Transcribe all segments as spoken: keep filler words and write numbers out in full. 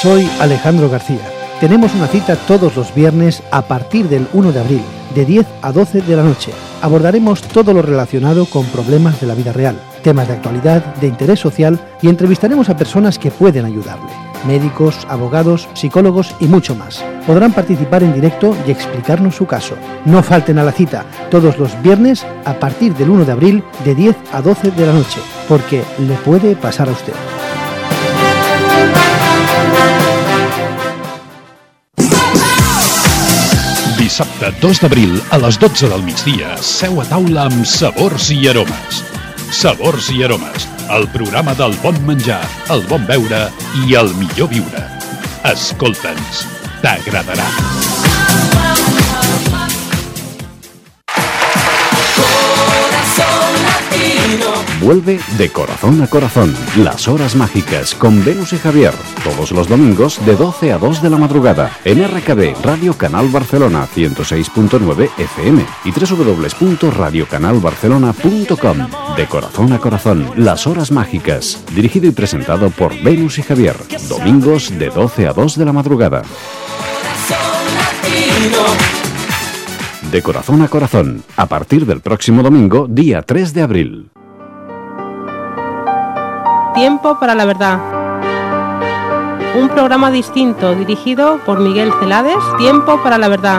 Soy Alejandro García. Tenemos una cita todos los viernes a partir del uno de abril, de diez a doce de la noche. Abordaremos todo lo relacionado con problemas de la vida real, temas de actualidad, de interés social y entrevistaremos a personas que pueden ayudarle. Médicos, abogados, psicólogos y mucho más. Podrán participar en directo y explicarnos su caso. No falten a la cita todos los viernes a partir del uno de abril, de diez a doce de la noche, porque le puede pasar a usted. Dissabte dos d'abril a les dotze del migdia, seu a taula amb Sabors i Aromes. Sabors i Aromes, el programa del bon menjar, el bon beure i el millor viure. Escolta'ns, t'agradarà. Vuelve De Corazón a Corazón, las horas mágicas con Venus y Javier, todos los domingos de doce a dos de la madrugada en R K B Radio Canal Barcelona ciento seis punto nueve F M y doble u doble u doble u punto radio canal barcelona punto com. De Corazón a Corazón, las horas mágicas, dirigido y presentado por Venus y Javier, domingos de doce a dos de la madrugada. De Corazón a Corazón, a partir del próximo domingo, día tres de abril. Tiempo para la verdad. Un programa distinto dirigido por Miguel Celades. Tiempo para la verdad.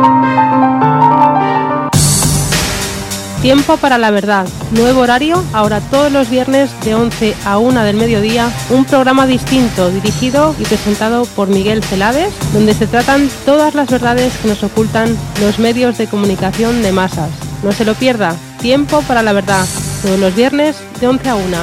Tiempo para la verdad. Nuevo horario, ahora todos los viernes de once a una del mediodía. Un programa distinto dirigido y presentado por Miguel Celades, donde se tratan todas las verdades que nos ocultan los medios de comunicación de masas. No se lo pierda. Tiempo para la verdad. Todos los viernes de once a una.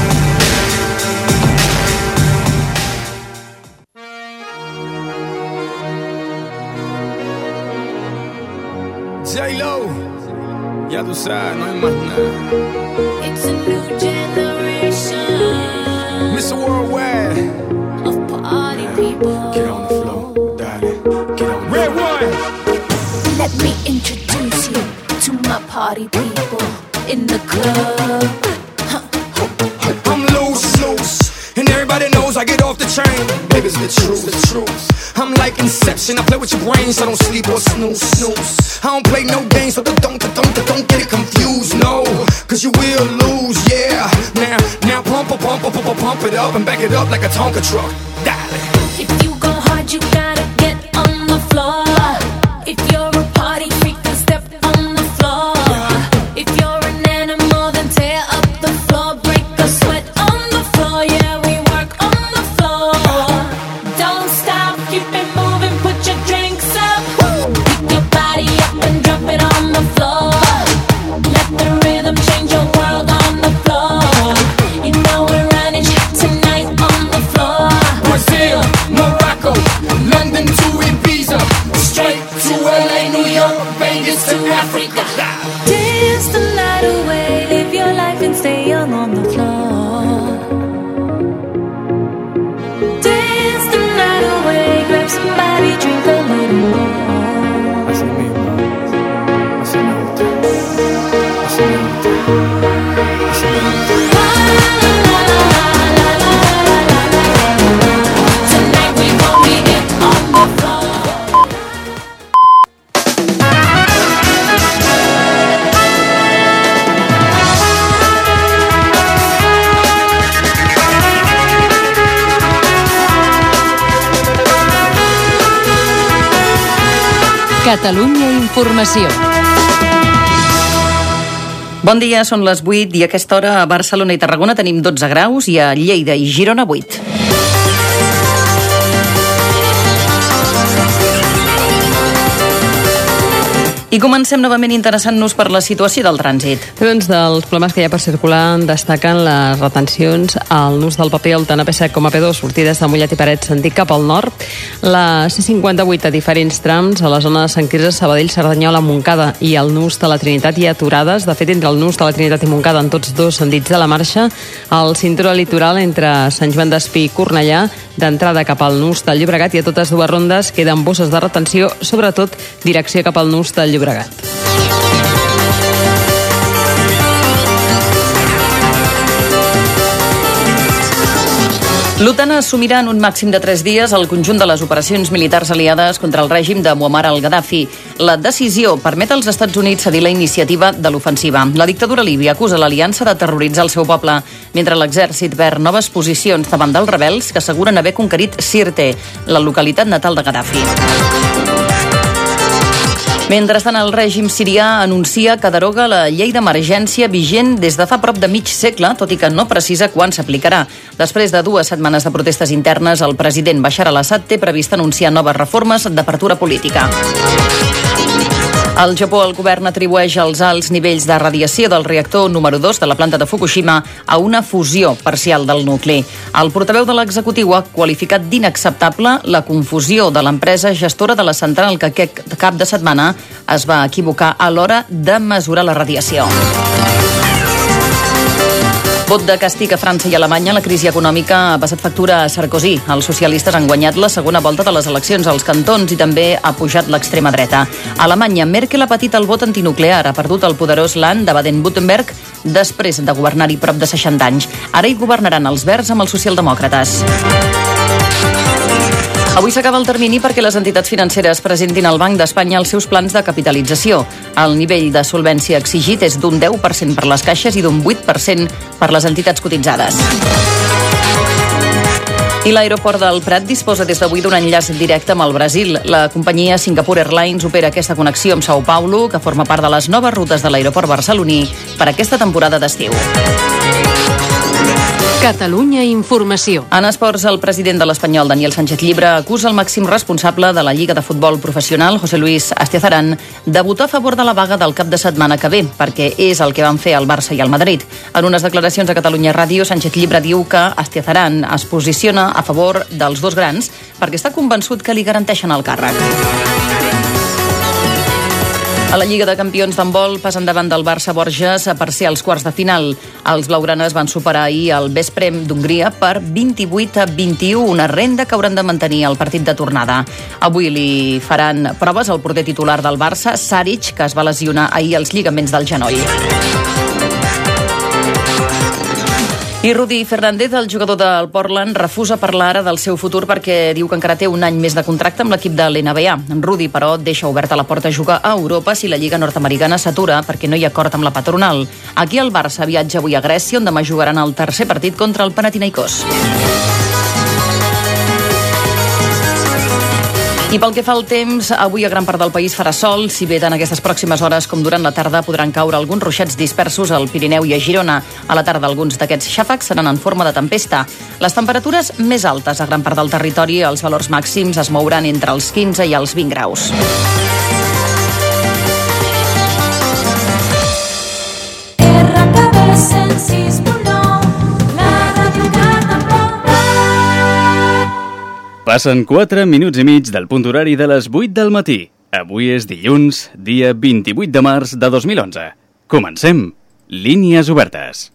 J-Lo, ya tú sabes, no hay más nada. It's a new generation, mister Worldwide, of party people. Get on the floor, darling, get on the Red one. Let me introduce you to my party people in the club. I'm loose, loose, and everybody knows I get off the train. Baby's the truth, the truth. I'm like Inception, I play with your brains, I don't sleep or snooze, snooze. I don't play no games, so don't, don't, don't, don't get it confused, no. Cause you will lose, yeah. Now, now pump, pump, pump, pump, pump it up and back it up like a Tonka truck. Dale. If you go hard, you gotta get on the floor. If you're a party freak, then step on the floor. If you're an animal, then tear up the floor. Break a sweat on the floor, yeah, we work on the floor. Don't stop, keep it moving, put your drinks up. Pick your body up and drop it on the floor. Let the rhythm change your world on the floor. You know we're running tonight on the floor. Brazil, Morocco, London to Ibiza, straight to L A, New York, Vegas to Africa. Dance the night away, live your life and stay young on the floor. Dance the night away, grab somebody, drink a little more. Así mismo, así me gusta, así me gusta, así me gusta. Tonight we gon' be it on the floor. Catalunya Informació. Bon dia, són les vuit i a aquesta hora a Barcelona i Tarragona tenim dotze graus i a Lleida i Girona vuit. I comencem novament interessant-nos per la situació del trànsit. Doncs dels problemes que hi ha per circular destaquen les retencions al nus del paper altern a P set com a P dos, sortides de Mollet i Parets sentit cap al nord, la C cinquanta-vuit a diferents trams a la zona de Sant Quirze, Sabadell, Cerdanyola, Montcada i el nus de la Trinitat hi ha aturades. De fet, entre el nus de la Trinitat i Montcada en tots dos sentits de la marxa, el cinturó litoral entre Sant Joan d'Espí i Cornellà, d'entrada cap al nus del Llobregat, i a totes dues rondes queden bosses de retenció, sobretot direcció cap al nus del Llobregat. L'OTAN assumirà en un màxim de tres dies el conjunt de les operacions militars aliades contra el règim de Muammar al-Gaddafi. La decisió permet als Estats Units cedir la iniciativa de l'ofensiva. La dictadura líbia acusa l'aliança de terroritzar el seu poble, mentre l'exèrcit perd noves posicions davant dels rebels que asseguren haver conquerit Sirte, la localitat natal de Gaddafi. Mentrestant, el règim sirià anuncia que deroga la llei d'emergència vigent des de fa prop de mig segle, tot i que no precisa quan s'aplicarà. Després de dues setmanes de protestes internes, el president Bashar al-Assad té previst anunciar noves reformes d'apertura política. Al Japó, el govern atribueix els alts nivells de radiació del reactor número dos de la planta de Fukushima a una fusió parcial del nucli. El portaveu de l'executiu ha qualificat d'inacceptable la confusió de l'empresa gestora de la central que aquest cap de setmana es va equivocar a l'hora de mesurar la radiació. Vot de càstig a França i Alemanya. La crisi econòmica ha passat factura a Sarkozy. Els socialistes han guanyat la segona volta de les eleccions als cantons i també ha pujat l'extrema dreta. A Alemanya, Merkel ha patit el vot antinuclear, ha perdut el poderós Land de Baden-Württemberg després de governar-hi prop de seixanta anys. Ara hi governaran els verds amb els socialdemòcrates. Avui s'acaba el termini perquè les entitats financeres presentin al Banc d'Espanya els seus plans de capitalització. El nivell de solvència exigit és d'un deu per cent per les caixes i d'un vuit per cent per les entitats cotitzades. I l'aeroport del Prat disposa des d'avui d'un enllaç directe amb el Brasil. La companyia Singapore Airlines opera aquesta connexió amb São Paulo, que forma part de les noves rutes de l'aeroport barceloní per aquesta temporada d'estiu. Catalunya Informació. En esports, el president de l'Espanyol, Daniel Sánchez Llibre, acusa el màxim responsable de la Lliga de Futbol Professional, José Luis Astiazarán, de votar a favor de la vaga del cap de setmana que ve, perquè és el que van fer el Barça i el Madrid. En unes declaracions a Catalunya Ràdio, Sánchez Llibre diu que Astiazarán es posiciona a favor dels dos grans perquè està convençut que li garanteixen el càrrec. A la Lliga de Campions d'handbol, pas endavant del Barça Borges per ser als quarts de final. Els blaugranes van superar ahir el Veszprém d'Hongria per vint-i-vuit a vint-i-u, una renda que hauran de mantenir el partit de tornada. Avui li faran proves al porter titular del Barça, Saric, que es va lesionar ahir als lligaments del genoll. I Rudy Fernández, el jugador del Portland, refusa parlar ara del seu futur perquè diu que encara té un any més de contracte amb l'equip de l'N B A. Rudy, però, deixa oberta la porta a jugar a Europa si la Lliga nord-americana s'atura perquè no hi ha acord amb la patronal. Aquí el Barça viatja avui a Grècia, on demà jugaran el tercer partit contra el Panathinaikos. I pel que fa al temps, avui a gran part del país farà sol, si bé tant aquestes pròximes hores com durant la tarda podran caure alguns ruixats dispersos al Pirineu i a Girona. A la tarda alguns d'aquests xàfecs seran en forma de tempesta. Les temperatures més altes a gran part del territori, els valors màxims es mouran entre els quinze i els vint graus. Passen quatre minuts i mig del punt horari de les vuit del matí. Avui és dilluns, dia vint-i-vuit de març de dos mil onze. Comencem. Línies obertes.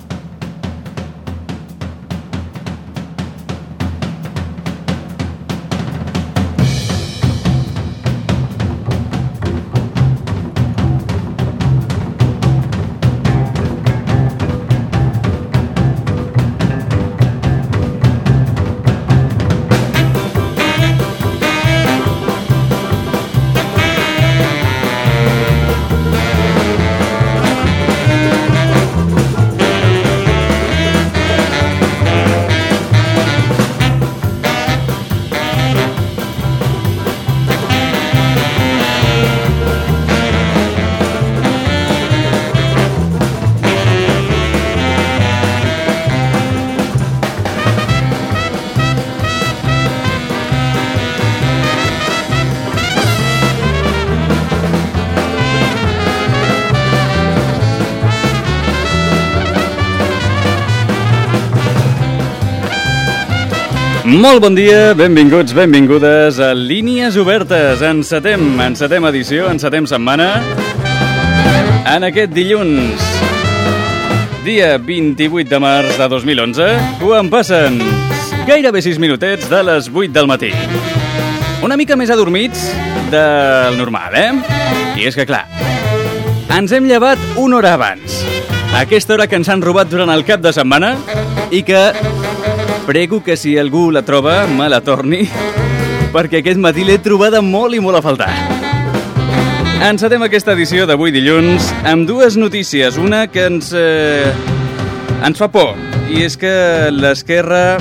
Molt bon dia, benvinguts, benvingudes a Línies Obertes. Encetem, encetem edició, encetem setmana. En aquest dilluns, dia vint-i-vuit de març de dos mil onze, quan passen gairebé sis minutets de les vuit del matí. Una mica més adormits del normal, eh? I és que, clar, ens hem llevat una hora abans. Aquesta hora que ens han robat durant el cap de setmana i que prego que si algú la troba, me la torni, perquè aquest matí l'he trobada molt i molt a faltar. Encetem aquesta edició d'avui dilluns amb dues notícies. Una que ens, eh, ens fa por, i és que l'esquerra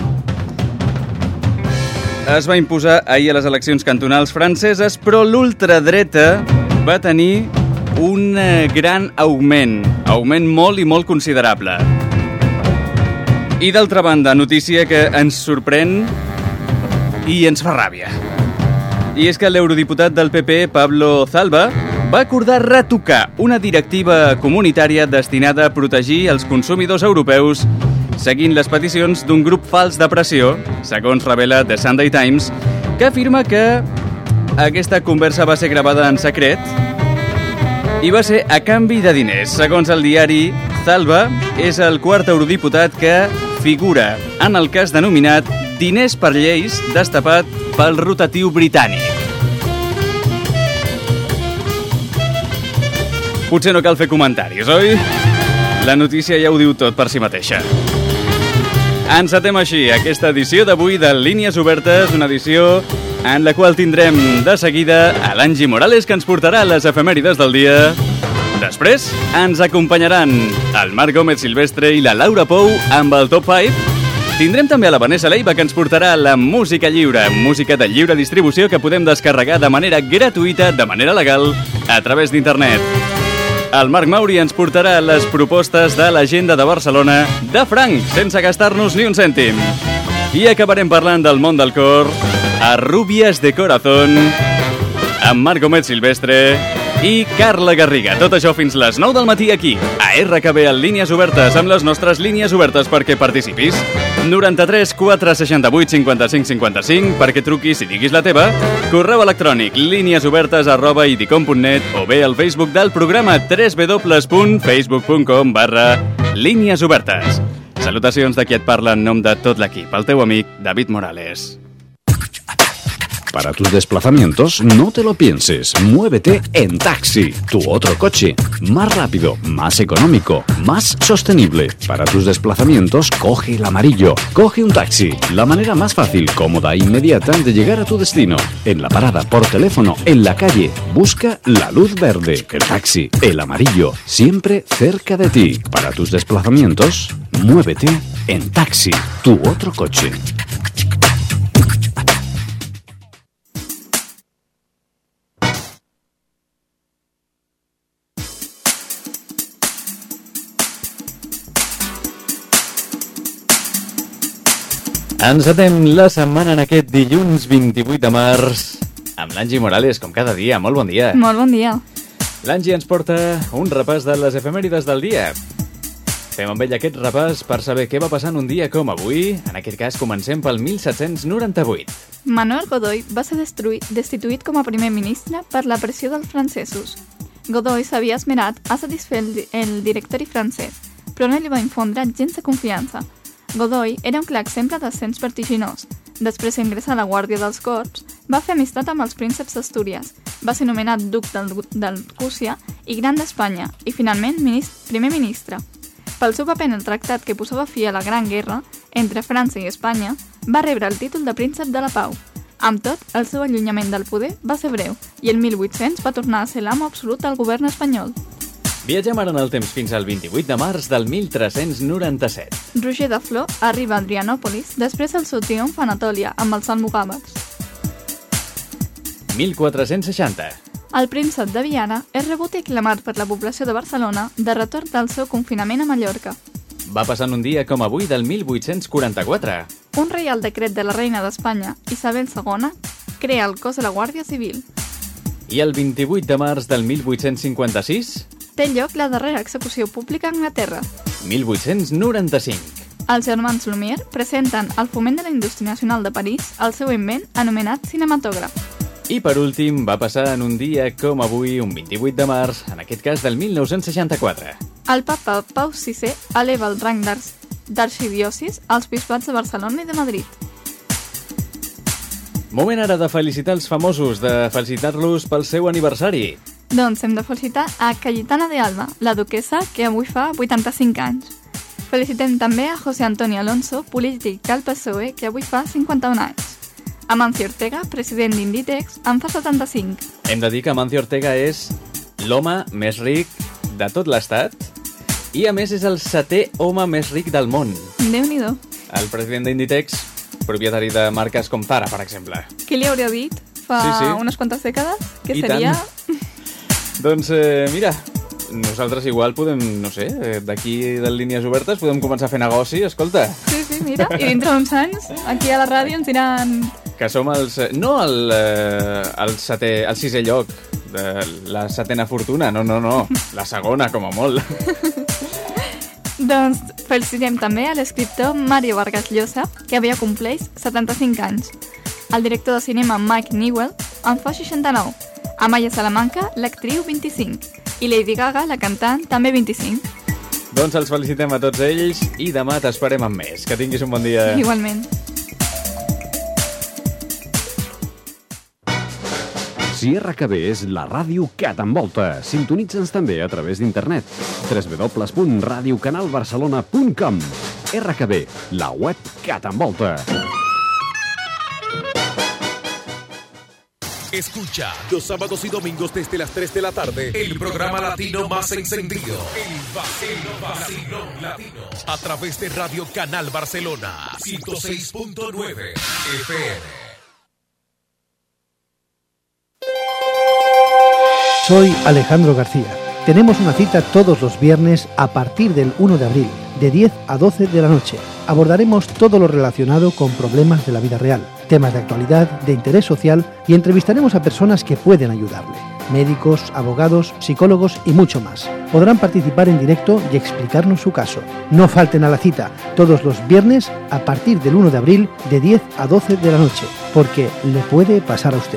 es va imposar ahir a les eleccions cantonals franceses, però l'ultradreta va tenir un gran augment, augment molt i molt considerable. I d'altra banda, notícia que ens sorprèn i ens fa ràbia. I és que l'eurodiputat del P P, Pablo Zalba, va acordar retocar una directiva comunitària destinada a protegir els consumidors europeus seguint les peticions d'un grup fals de pressió, segons revela The Sunday Times, que afirma que aquesta conversa va ser gravada en secret i va ser a canvi de diners. Segons el diari, Zalba és el quart eurodiputat que figura en el cas denominat diners per lleis destapat pel rotatiu britànic. Potser no cal fer comentaris, oi? La notícia ja ho diu tot per si mateixa. Encetem així aquesta edició d'avui de Línies Obertes, una edició en la qual tindrem de seguida a l'Angie Morales, que ens portarà les efemèrides del dia. Després ens acompanyaran el Marc Gómez Silvestre i la Laura Pou amb el Top cinc. Tindrem també a la Vanessa Leiva, que ens portarà la música lliure, música de lliure distribució que podem descarregar de manera gratuïta, de manera legal, a través d'internet. El Marc Mauri ens portarà les propostes de l'agenda de Barcelona de franc, sense gastar-nos ni un cèntim. I acabarem parlant del món del cor a Rubias de Corazón, amb Marc Gómez Silvestre i Carla Garriga. Tot això fins les nou del matí aquí, a R K B, en Línies Obertes, amb les nostres línies obertes perquè participis. noranta-tres quatre seixanta-vuit cinquanta-cinc cinquanta-cinc, perquè truquis i diguis la teva. Correu electrònic líniesobertes arroba idicom punt net o bé al Facebook del programa w w w punt facebook punt com barra línies obertes. Salutacions de qui et parla en nom de tot l'equip, el teu amic David Morales. Para tus desplazamientos, no te lo pienses. Muévete en taxi, tu otro coche. Más rápido, más económico, más sostenible. Para tus desplazamientos, coge el amarillo. Coge un taxi. La manera más fácil, cómoda e inmediata de llegar a tu destino. En la parada, por teléfono, en la calle. Busca la luz verde. El taxi, el amarillo, siempre cerca de ti. Para tus desplazamientos, muévete en taxi, tu otro coche. Encetem la setmana en aquest dilluns vint-i-vuit de març amb l'Angie Morales, com cada dia. Molt bon dia. Molt bon dia. L'Angie ens porta un repàs de les efemèrides del dia. Fem amb ell aquest repàs per saber què va passar en un dia com avui. En aquest cas comencem pel mil set-cents noranta-vuit. Manuel Godoy va ser destruït, destituït com a primer ministre per la pressió dels francesos. Godoy s'havia esmerat a satisfer el, el directori francès, però no li va infondre gens de confiança. Godoy era un clar exemple d'ascens vertiginós. Després d'ingressar a la Guàrdia dels Corts, va fer amistat amb els prínceps d'Astúries, va ser nomenat duc d'Alcúcia i gran d'Espanya, i finalment minist, primer ministre. Pel seu paper en el tractat que posava fi a la Gran Guerra entre França i Espanya, va rebre el títol de príncep de la pau. Amb tot, el seu allunyament del poder va ser breu, i el mil vuit-cents va tornar a ser l'amo absolut del govern espanyol. Viatgem ara en el temps fins al vint-i-vuit de març del mil tres-cents noranta-set. Roger de Flor arriba a Adrianòpolis després del seu triomf a Anatòlia amb els almogàvers. mil quatre-cents seixanta. El príncep de Viana és rebut i aclamat per la població de Barcelona de retorn del seu confinament a Mallorca. Va passar un dia com avui del mil vuit-cents quaranta-quatre. Un reial decret de la reina d'Espanya, Isabel segona, crea el cos de la Guàrdia Civil. I el vint-i-vuit de març del mil vuit-cents cinquanta-sis... té lloc la darrera execució pública a Anglaterra. mil vuit-cents noranta-cinc. Els germans Lumière presenten al Foment de la Indústria Nacional de París el seu invent anomenat cinematògraf. I per últim, va passar en un dia com avui, un vint-i-vuit de març, en aquest cas del mil nou-cents seixanta-quatre. El papa Pau sisè eleva el rang d'arxidiòcis als bisbats de Barcelona i de Madrid. Moment ara de felicitar els famosos, de felicitar-los pel seu aniversari. Doncs hem de felicitar a Cayetana de Alba, la duquessa, que avui fa vuitanta-cinc anys. Felicitem també a José Antonio Alonso, polític del P S O E, que avui fa cinquanta-un anys. Amancio Ortega, president d'Inditex, en fa setanta-cinc. Hem de dir que Amancio Ortega és l'home més ric de tot l'estat i, a més, és el setè home més ric del món. Déu-n'hi-do. El president d'Inditex, propietari de marques com Zara, per exemple. Qui li hauria dit fa Sí, sí. unes quantes dècades? Que I seria... Doncs, eh, mira, nosaltres igual podem, no sé, eh, d'aquí de Línies Obertes podem començar a fer negoci, escolta. Sí, sí, mira. I dintre d'uns anys, aquí a la ràdio ens diran... Que som els... No el, eh, el, setè, el sisè lloc, de la setena fortuna, no, no, no, la segona, com a molt. Doncs felicitem també a l'escriptor Mario Vargas Llosa, que avui compleix setanta-cinc anys. El director de cinema Mike Newell en fa seixanta-nou. Amaya Salamanca, l'actriu, vint-i-cinc. I Lady Gaga, la cantant, també vint-i-cinc. Doncs els felicitem a tots ells i demà t'esperem amb més. Que tinguis un bon dia. Igualment. Si R K B és la ràdio que t'envolta, sintonitza'ns també a través d'internet. w w w punt radio canal barcelona punt com. R K B, la web que t'envolta. Escucha los sábados y domingos desde las tres de la tarde el programa latino más encendido, el Vacilón, Vacilón Latino, a través de Radio Canal Barcelona ciento seis punto nueve F M. Soy Alejandro García. Tenemos una cita todos los viernes a partir del uno de abril, de diez a doce de la noche. Abordaremos todo lo relacionado con problemas de la vida real, temas de actualidad, de interés social y entrevistaremos a personas que pueden ayudarle. Médicos, abogados, psicólogos y mucho más. Podrán participar en directo y explicarnos su caso. No falten a la cita todos los viernes a partir del uno de abril, de diez a doce de la noche, porque le puede pasar a usted.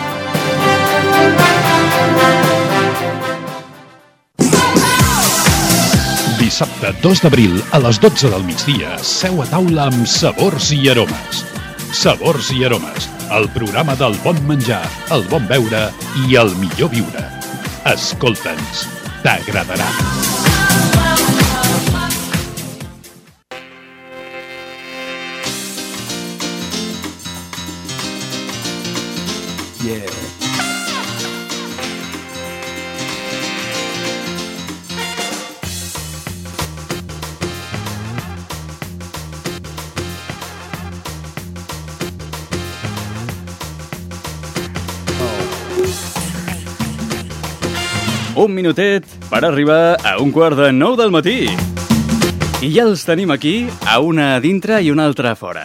Dissabte dos d'abril a les dotze del migdia, seu a taula amb Sabors i Aromes. Sabors i Aromes, el programa del bon menjar, el bon beure i el millor viure. Escolta'ns, t'agradarà. Yeah. Un minutet per arribar a un quart de nou del matí. I ja els tenim aquí, a una a dintre i una altra a fora.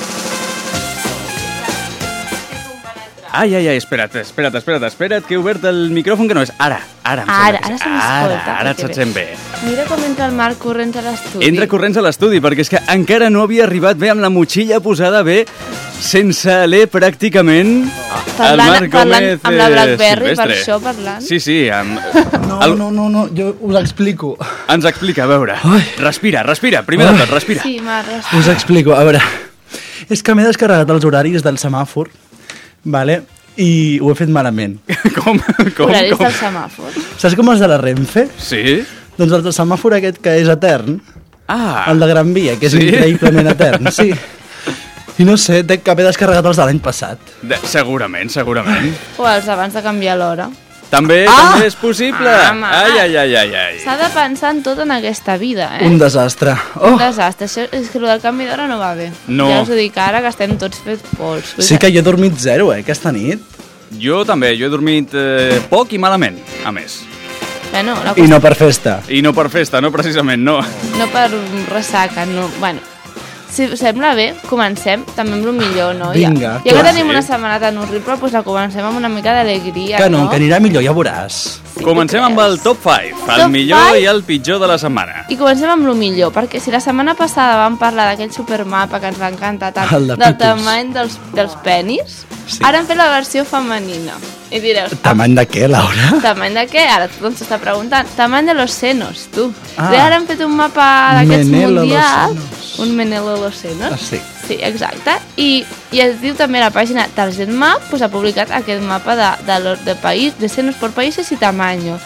Ai, ai, ai, espera't, espera't, espera't, espera't, que he obert el micròfon que no és. Ara, ara, em Ara, sembla que ara sí. se m'escolta, Ara, ara que se't bé. sent bé. Mira com entra el Marc corrents a l'estudi. Entra corrents a l'estudi, perquè és que encara no havia arribat bé amb la motxilla posada bé, sense alè pràcticament. Parlant, el Marc parlant Gómez amb la BlackBerry, Silvestre. per això parlant. Sí, sí. Amb... No, el... no, no, no, jo us explico. Ens explica, a veure. Ai. Respira, respira, primer de tot, respira. Sí, Marc, Us explico, a veure. És que m'he descarregat els horaris del semàfor, vale? I ho he fet malament. Com? Com? Horaris com? del semàfor. Saps com els de la Renfe? Sí. Doncs el del semàfor aquest que és etern, ah. el de Gran Via, que és sí? increïblement etern, sí. I no sé, dec que haver descarregat els de l'any passat. De, segurament, segurament. O els abans de canviar l'hora. També, Ah! també és possible. Ah, home. ai, ai, ai, ai, ai. S'ha de pensar en tot en aquesta vida, eh? Un desastre. Oh. Un desastre. Això, és que el del canvi d'hora no va bé. No. Ja us ho dic ara, que estem tots fets pols. Sí que jo he dormit zero, eh, aquesta nit. Jo també, jo he dormit eh, poc i malament, a més. Bueno, la I no per festa. I no per festa, no precisament, no. No per ressaca, no. Bueno, si us sembla bé, comencem també amb el millor, no? Vinga, ja, ja que clar. tenim Sí. una setmana tan horrible, doncs la comencem amb una mica d'alegria, Que no, no? que anirà millor, ja veuràs. Comencem amb el top cinc, el Top millor five? i el pitjor de la setmana. I comencem amb el millor, perquè si la setmana passada vam parlar d'aquell supermapa que ens va encantar tant, El de del pitos. tamany dels, dels penis, Sí. ara hem fet la versió femenina. I direu, Tamany de què, Laura? tamany de què? Ara tothom s'està preguntant. Tamany de los senos, tu. Ah. I ara hem fet un mapa d'aquests Menelo los mundials. Un Menelo los senos. Ah, sí. Sí, exacte. I, I es diu també a la pàgina Target Map, pues, ha publicat aquest mapa de, de, lo- de, país, de senos por países i tamaño.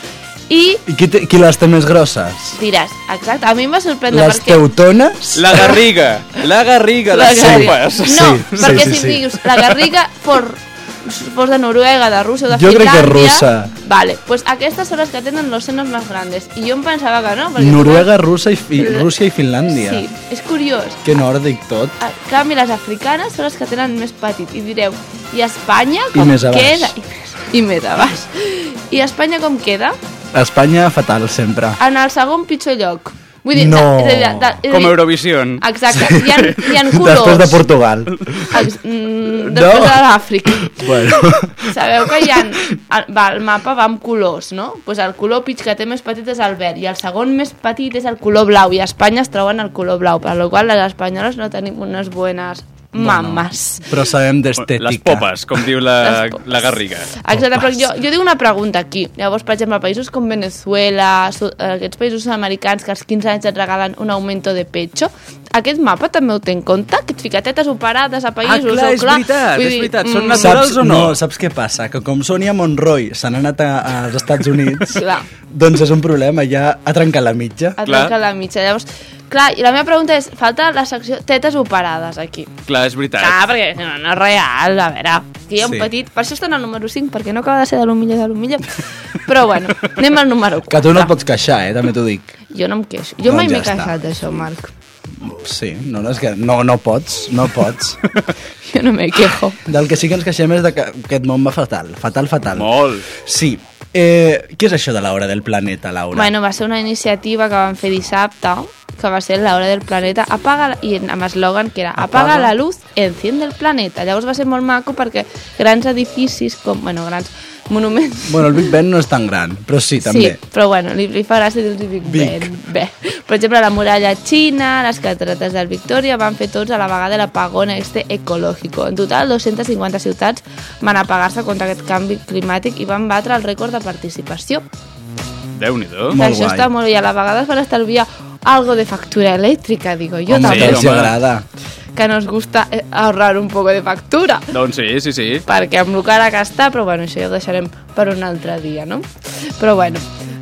I I qui, te, qui les té més grosses? diràs, exacte, a mi em va sorprendre Les perquè... teutones? La garriga, la garriga, La les garriga. sopes. No, Sí, perquè sí, si sí. dius la garriga fos, fos de Noruega, de Rússia o de Jo crec Finlàndia... que russa. Vale, pues aquestes són les que tenen los senos más grandes. I jo em pensava que no. Perquè Noruega, Rússia i, fi, Rússia i Finlàndia. Sí, és curiós. Que nòrdic tot. En canvi, les africanes són les que tenen més petit. I direu, i Espanya I com més a baix. queda? I més, I més a baix. I Espanya com queda? Espanya fatal sempre. En el segon pitjor lloc. Vull dir, No. de, de, de, de, Com Eurovision. Exacte, hi ha, hi ha colors. Després de Portugal. Ex, mm, després No. de l'Àfrica. Bueno. Sabeu que hi ha... El, va, el mapa va amb colors, no? Pues el color pitj que té més petit és el verd i el segon més petit és el color blau i a Espanya es troben el color blau, per la qual les espanyoles no tenim unes buenas mames. Però sabem d'estètica. Les popes, com diu la, Les popes. la garriga. Exacte, però jo, jo dic una pregunta aquí. Llavors, per exemple, països com Venezuela, su, aquests països sud-americans que als quinze anys et regalen un aumento de pecho, aquest mapa també ho té en compte? Que et fica tetes operades a països? Ah, clar, o, és veritat, és veritat. Són mm, naturals Saps, o no? no, saps què passa? Que com Sonia Monroy se n'ha anat a, als Estats Units, Clar. doncs és un problema, ja ha trencat la mitja. Et trenca la mitja. Llavors, clar, i la meva pregunta és, falta la secció tetes operades aquí. Clar, és veritat. Clar, perquè no, no és real, a veure, aquí hi ha un Sí. petit... Per això està en el número cinc, perquè no acaba de ser de lo millor de lo millor. Però bueno, anem al número quatre. Que tu no et pots queixar, eh? També t'ho dic. Jo no em queixo. Jo Doncs mai ja m'he està. queixat d'això, Marc. Sí, no, no, és que no, no pots, no pots. Jo no me quejo. Del que sí que ens queixem és de que aquest món va fatal, fatal, fatal. Molt. Sí. Eh, què és això de l'hora del planeta, Laura? Bueno, va ser una iniciativa que van fer dissabte, que va ser l'hora del planeta, apaga, la- i amb eslògan que era apaga, Apaga. la luz, enciende el planeta. Llavors va ser molt maco perquè grans edificis, com, bueno, grans monuments... Bueno, el Big Ben no és tan gran, però sí, també. Sí, però bueno, li, li fa gràcia dir-los Big Big. Ben. Bé. Per exemple, la muralla xina, les catarates del Victòria, van fer tots a la vegada l'apagón este ecològico. En total, dues-centes cinquanta ciutats van apagar-se contra aquest canvi climàtic i van batre el rècord de participació. Déu-n'hi-do. Molt Això guai. està molt bé, i a la vegada es van estalviar algo de factura elèctrica, digo yo Home, també, que els agrada. que nos gusta eh, ahorrar un poco de factura. Doncs sí, sí, sí. Perquè amb el cara que està, però bueno, això ja ho deixarem per un altre dia, no? Però bueno,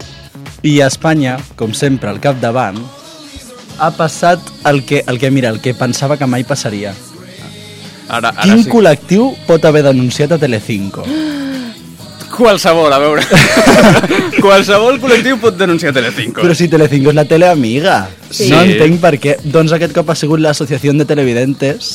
I a Espanya, com sempre, al capdavant, ha passat el que, el que, mira, el que pensava que mai passaria. Ara, ara Quin sí. col·lectiu pot haver denunciat a Telecinco? Qualsevol, a veure. Qualsevol col·lectiu pot denunciar Telecinco. Però si Telecinco és la tele amiga. Sí. No entenc per què. Doncs aquest cop ha sigut l'Associació de Televidentes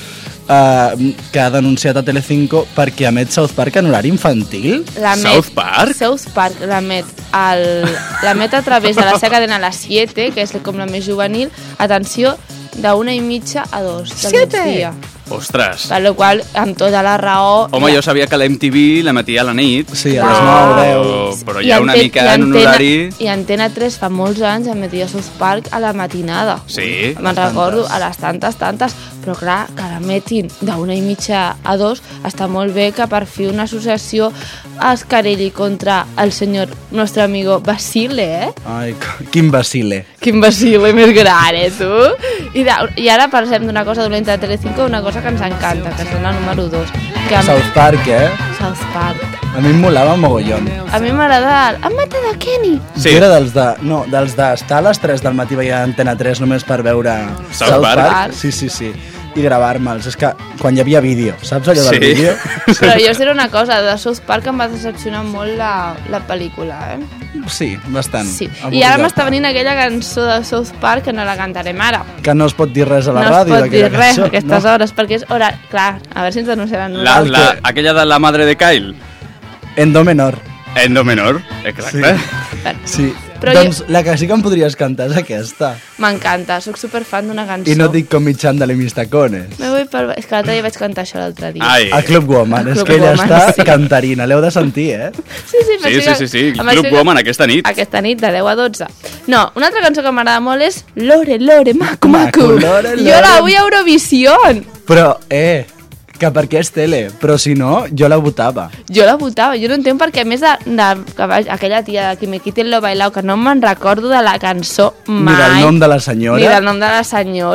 uh, que ha denunciat a Telecinco perquè emet South Park en horari infantil. l'emet... South Park? South Park l'emet el... l'emet a través de la seva cadena La siete, que és com la més juvenil, atenció, d'una i mitja a dos del migdia. Ostres. Per la qual, amb tota la raó... Home, jo sabia que l'M T V l'emetia a la nit. Sí, a les però, nou, deu. Però hi ha una Ante- mica i en un Antena- horari... I Antena tres fa molts anys emetia South Park a la matinada. Sí. Me'n recordo, a les tantes, tantes, però clar, que l'emetin d'una i mitja a dos, està molt bé que per fi una associació es querelli contra el senyor, nostre amigo Basile, eh? Ai, quin vacile. Quin Basile més gran, eh, tu? I, de, I ara parlem d'una cosa dolenta de Telecinco, una cosa que ens encanta, que és la número dos. Que amb... South Park, eh? South Park. A mi em molava mogollon. A mi m'agrada el... Han matat a Kenny! Sí. Jo era dels de... No, dels d'estar a les tres del matí veient Antena tres només per veure South Park. Sí, sí, sí. I gravar-me'ls. És que quan hi havia vídeo, saps allò del Sí. vídeo? Però jo sé una cosa, de South Park em va decepcionar molt la, la pel·lícula, eh? Sí, bastant. Sí. I Avorrida. ara m'està venint aquella cançó de South Park que no la cantarem ara. Que no es pot dir res a la no ràdio es pot dir d'aquella res cançó, a aquestes no? hores, perquè és hora... Clar, a veure si ens denunciaran. La, la, aquella de la madre de Kyle. En do menor. En do menor, exacte. Sí. Però doncs la que sí que em podries cantar és aquesta. M'encanta, sóc superfan d'una cançó. I no dic com mitjant de mis tacones. Me voy per... És que l'altre dia vaig cantar això l'altre dia. Ai. A Club Woman, A és Club que ella Woman, està sí. cantarina, l'heu de sentir, eh? Sí, sí, Sí, sí, sí, sí. em vaig Club fer- Woman aquesta nit. Aquesta nit, de deu a dotze. No, una altra cançó que m'agrada molt és Lore, Lore, Macu, Macu, Macu. Lore, Jo Lore. la vull a Eurovision. Però, eh, que perquè és tele, però si no, jo la votava. Jo la votava, jo no entenc perquè a més de, de que va, aquella tia de qui me quiten lo bailao, que no me'n recordo de la cançó mai. Ni del nom de la senyora. Ni del nom de la senyora,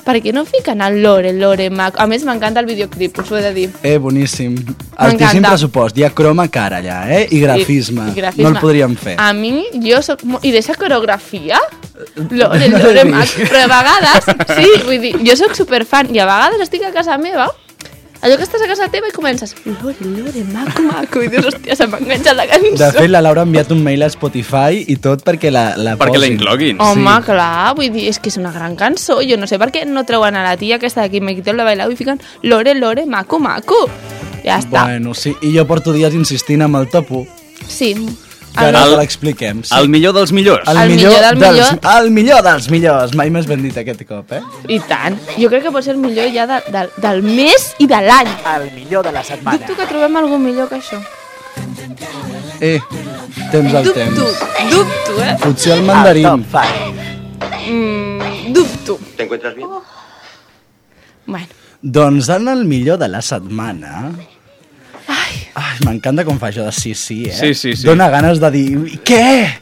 per què no fiquen el lore, lore maco? A més, m'encanta el videoclip, us ho he de dir. Eh, boníssim. Altíssim pressupost. Hi ha croma cara allà, eh? I grafisme. I, i grafisme. No el podríem fer. A mi, jo soc... Mo... I deixa coreografia? Lore, lore maco. Però a vegades, sí, vull dir, jo soc superfan i a vegades estic a casa meva, allò que estàs a casa teva i comences lore, lore, maco, maco, i dius, hòstia, se m'ha enganxat la cançó. De fet, la Laura ha enviat un mail a Spotify i tot perquè la, la perquè posin. la incloguin. Home, sí. Clar, vull dir, és que és una gran cançó. Jo no sé per què no treuen a la tia aquesta d'aquí, me quito la bailau i fiquen lore, lore, maco, maco. Ja està. Bueno, sí, i jo porto dies insistint amb el top u. Sí. Que ara te l'expliquem. Sí. El millor dels millors. El, el millor, millor del dels, millor. El millor dels millors. Mai més ben dit aquest cop, eh? I tant. Jo crec que pot ser el millor ja de, de, del mes i de l'any. El millor de la setmana. Dubto que trobem algú millor que això. Eh, temps al dubto, temps. Dubto, eh? Potser el mandarín. El top cinc. Mm, dubto. ¿Te encuentras bien? Bueno. Doncs en el millor de la setmana... Ai, Ai m'encanta com fa això de sí, sí, eh? Sí, sí, sí. Dóna ganes de dir... Què?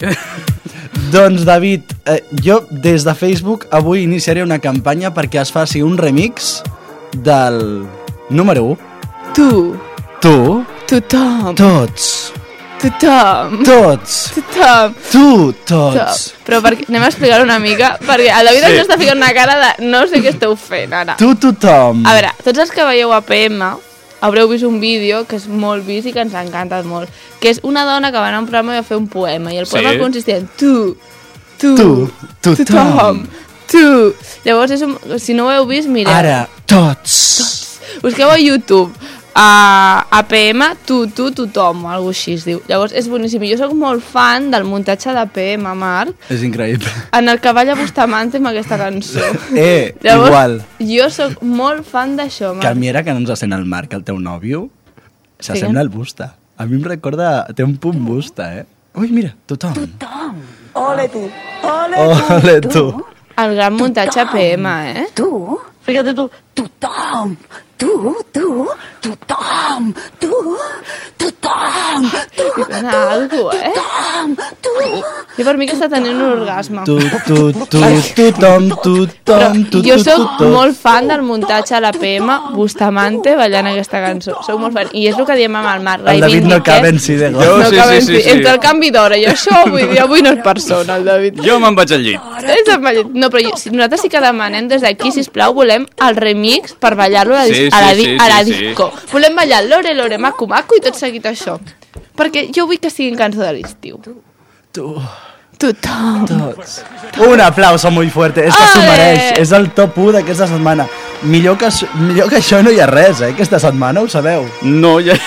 Doncs, David, eh, jo des de Facebook avui iniciaré una campanya perquè es faci un remix del número u. Tu. Tu. Tothom. Tots. Tothom. Tots. Tothom. Tu, tots. Però perquè, anem a explicar una mica, perquè el David Sí. ens està ficant una cara de no sé què esteu fent ara. Tu, tothom. A veure, tots els que veieu A P M haureu vist un vídeo que és molt vist i que ens ha encantat molt, que és una dona que va anar a un programa i va fer un poema, i el poema Sí. consistia en tu, tu, Tu, tothom. tu. Llavors, és un, si no ho heu vist, mireu. Ara, tots. Busqueu a YouTube a A P M, tu, tu, tothom, o alguna així es diu. Llavors, és boníssim. Jo sóc molt fan del muntatge d'A P M, Marc, És increïble. en el que balla Bustamante amb aquesta cançó. Eh, Llavors, igual. jo sóc molt fan d'això, Marc. Que mira que no ens sent el Marc, el teu nòvio, s'assembla Sí. al Busta. A mi em recorda... Té un punt Busta, eh? Ui, mira, tothom. Ole tu, ole Ole tu. El gran muntatge A P M, eh? Tu, fíjate tú, tothom, tu, tu, tothom, tu, tothom, tu, I dona algo, eh? tothom, tu. Jo per mi que està tenint un orgasme. Tu, tu, tu, tothom, tothom, tu, Jo tu, sóc tu, tu. molt fan del muntatge a l'A P M, Bustamante ballant aquesta cançó. Soc molt fan. I és el que diem amb el Marc. El David no reivindiquem- cabe en si de Jo, gol. No sí, cabe en sí, si. sí, sí. Entre el canvi d'hora i això, vull dir, avui no és persona, el David. Jo me'n vaig al llit. És el ballet. No, però jo, si nosaltres sí que demanem des d'aquí, sisplau, volem el remix per ballar-lo a la, dis- Sí, a la, sí, di- sí, a la sí, disco. Volem ballar lore, lore, maco, maco i tot seguit això. Perquè jo vull que siguin cançó de l'estiu. Tu. Tothom. Tots. Un aplauso muy fuerte. És que s'ho Ole! mereix. És el top u d'aquesta setmana. Millor que, això- millor que això no hi ha res, eh? Aquesta setmana, ho sabeu? No, ja...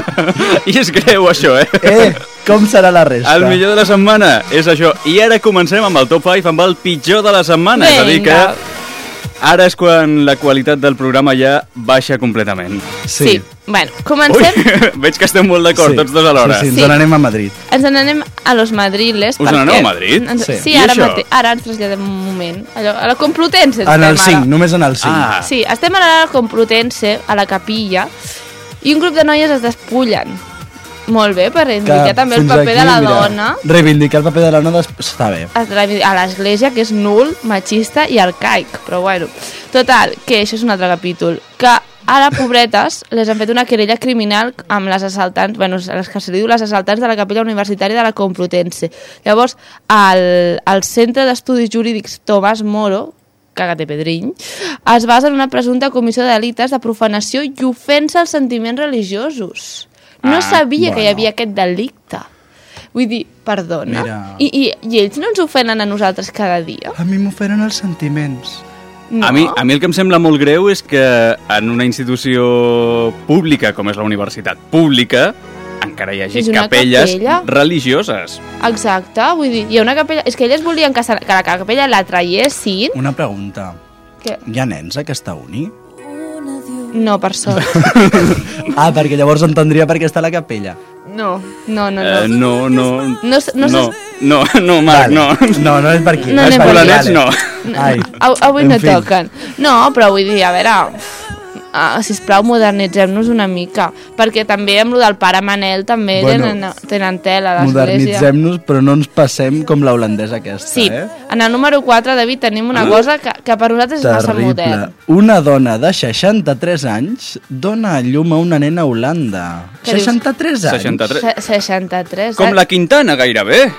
I és greu, això, eh? Eh, com serà la resta? El millor de la setmana és això. I ara comencem amb el top cinc, amb el pitjor de la setmana. És a dir que Vinga. ara és quan la qualitat del programa ja baixa completament. Sí. Bueno, comencem. Ui, veig que estem molt d'acord, Sí. tots dos alhora. Sí, sí, ens Sí. n'anem a Madrid. Ens n'anem a los madriles. Us perquè- n'aneu a Madrid? Ens... Sí. Sí, I ara, això? mate... ara ens traslladem un moment. Allò, a la Complutense En estem el cinc, ara. només en el cinc. Ah. Sí, estem ara a la Complutense, a la capilla, i un grup de noies es despullen. Molt bé, per reivindicar també el fins paper de aquí, la mira, dona reivindicar el paper de la dona des- està bé. a l'església, que és nul, machista i arcaic. Però bueno, total, que això és un altre capítol. Que ara, pobretes, les han fet una querella criminal amb les assaltants, bueno, les que se li diu les assaltants de la capella universitària de la Complutense. Llavors, el, el Centre d'Estudis Jurídics Tomàs Moro, cagate pedriny, es basa en una presumpta comissió de delictes de profanació i ofensa als sentiments religiosos. No Ah, sabia que hi bueno. havia aquest delicte. Vull dir, perdona. Mira. I, i, I ells no ens ofenen a nosaltres cada dia? A mi m'ofenen els sentiments. No. A mi, a mi el que em sembla molt greu és que en una institució pública, com és la universitat pública, encara hi hagi És una capelles capella? religioses. Exacte, vull dir, hi ha una capella... És que elles volien que, se- que la capella la traiessin. Una pregunta. Què? Hi ha nens a aquesta uni? No, per sort. Ah, perquè llavors entendria per què està a la capella. No, no, no. Eh, No, no, no... no, s- no, no, s- no, no, Marc, Vale. no. No, no és per aquí. No és anem per per aquí, aquí. no. Ai, Av- avui en no fi. toquen. No, però vull dir, a veure... uh, sisplau, modernitzem-nos una mica, perquè també amb lo del pare Manel també Bueno, tenen, tenen tela a l'església. Modernitzem-nos, però no ens passem com l'holandesa aquesta, Sí, eh? en el número quatre, David, tenim una Ah. cosa que, que per nosaltres és massa modern. Una dona de seixanta-tres anys dona a llum a una nena a Holanda. Què dius? seixanta-tres anys? seixanta-tres. Se- seixanta-tres, Com eh? la Quintana, gairebé.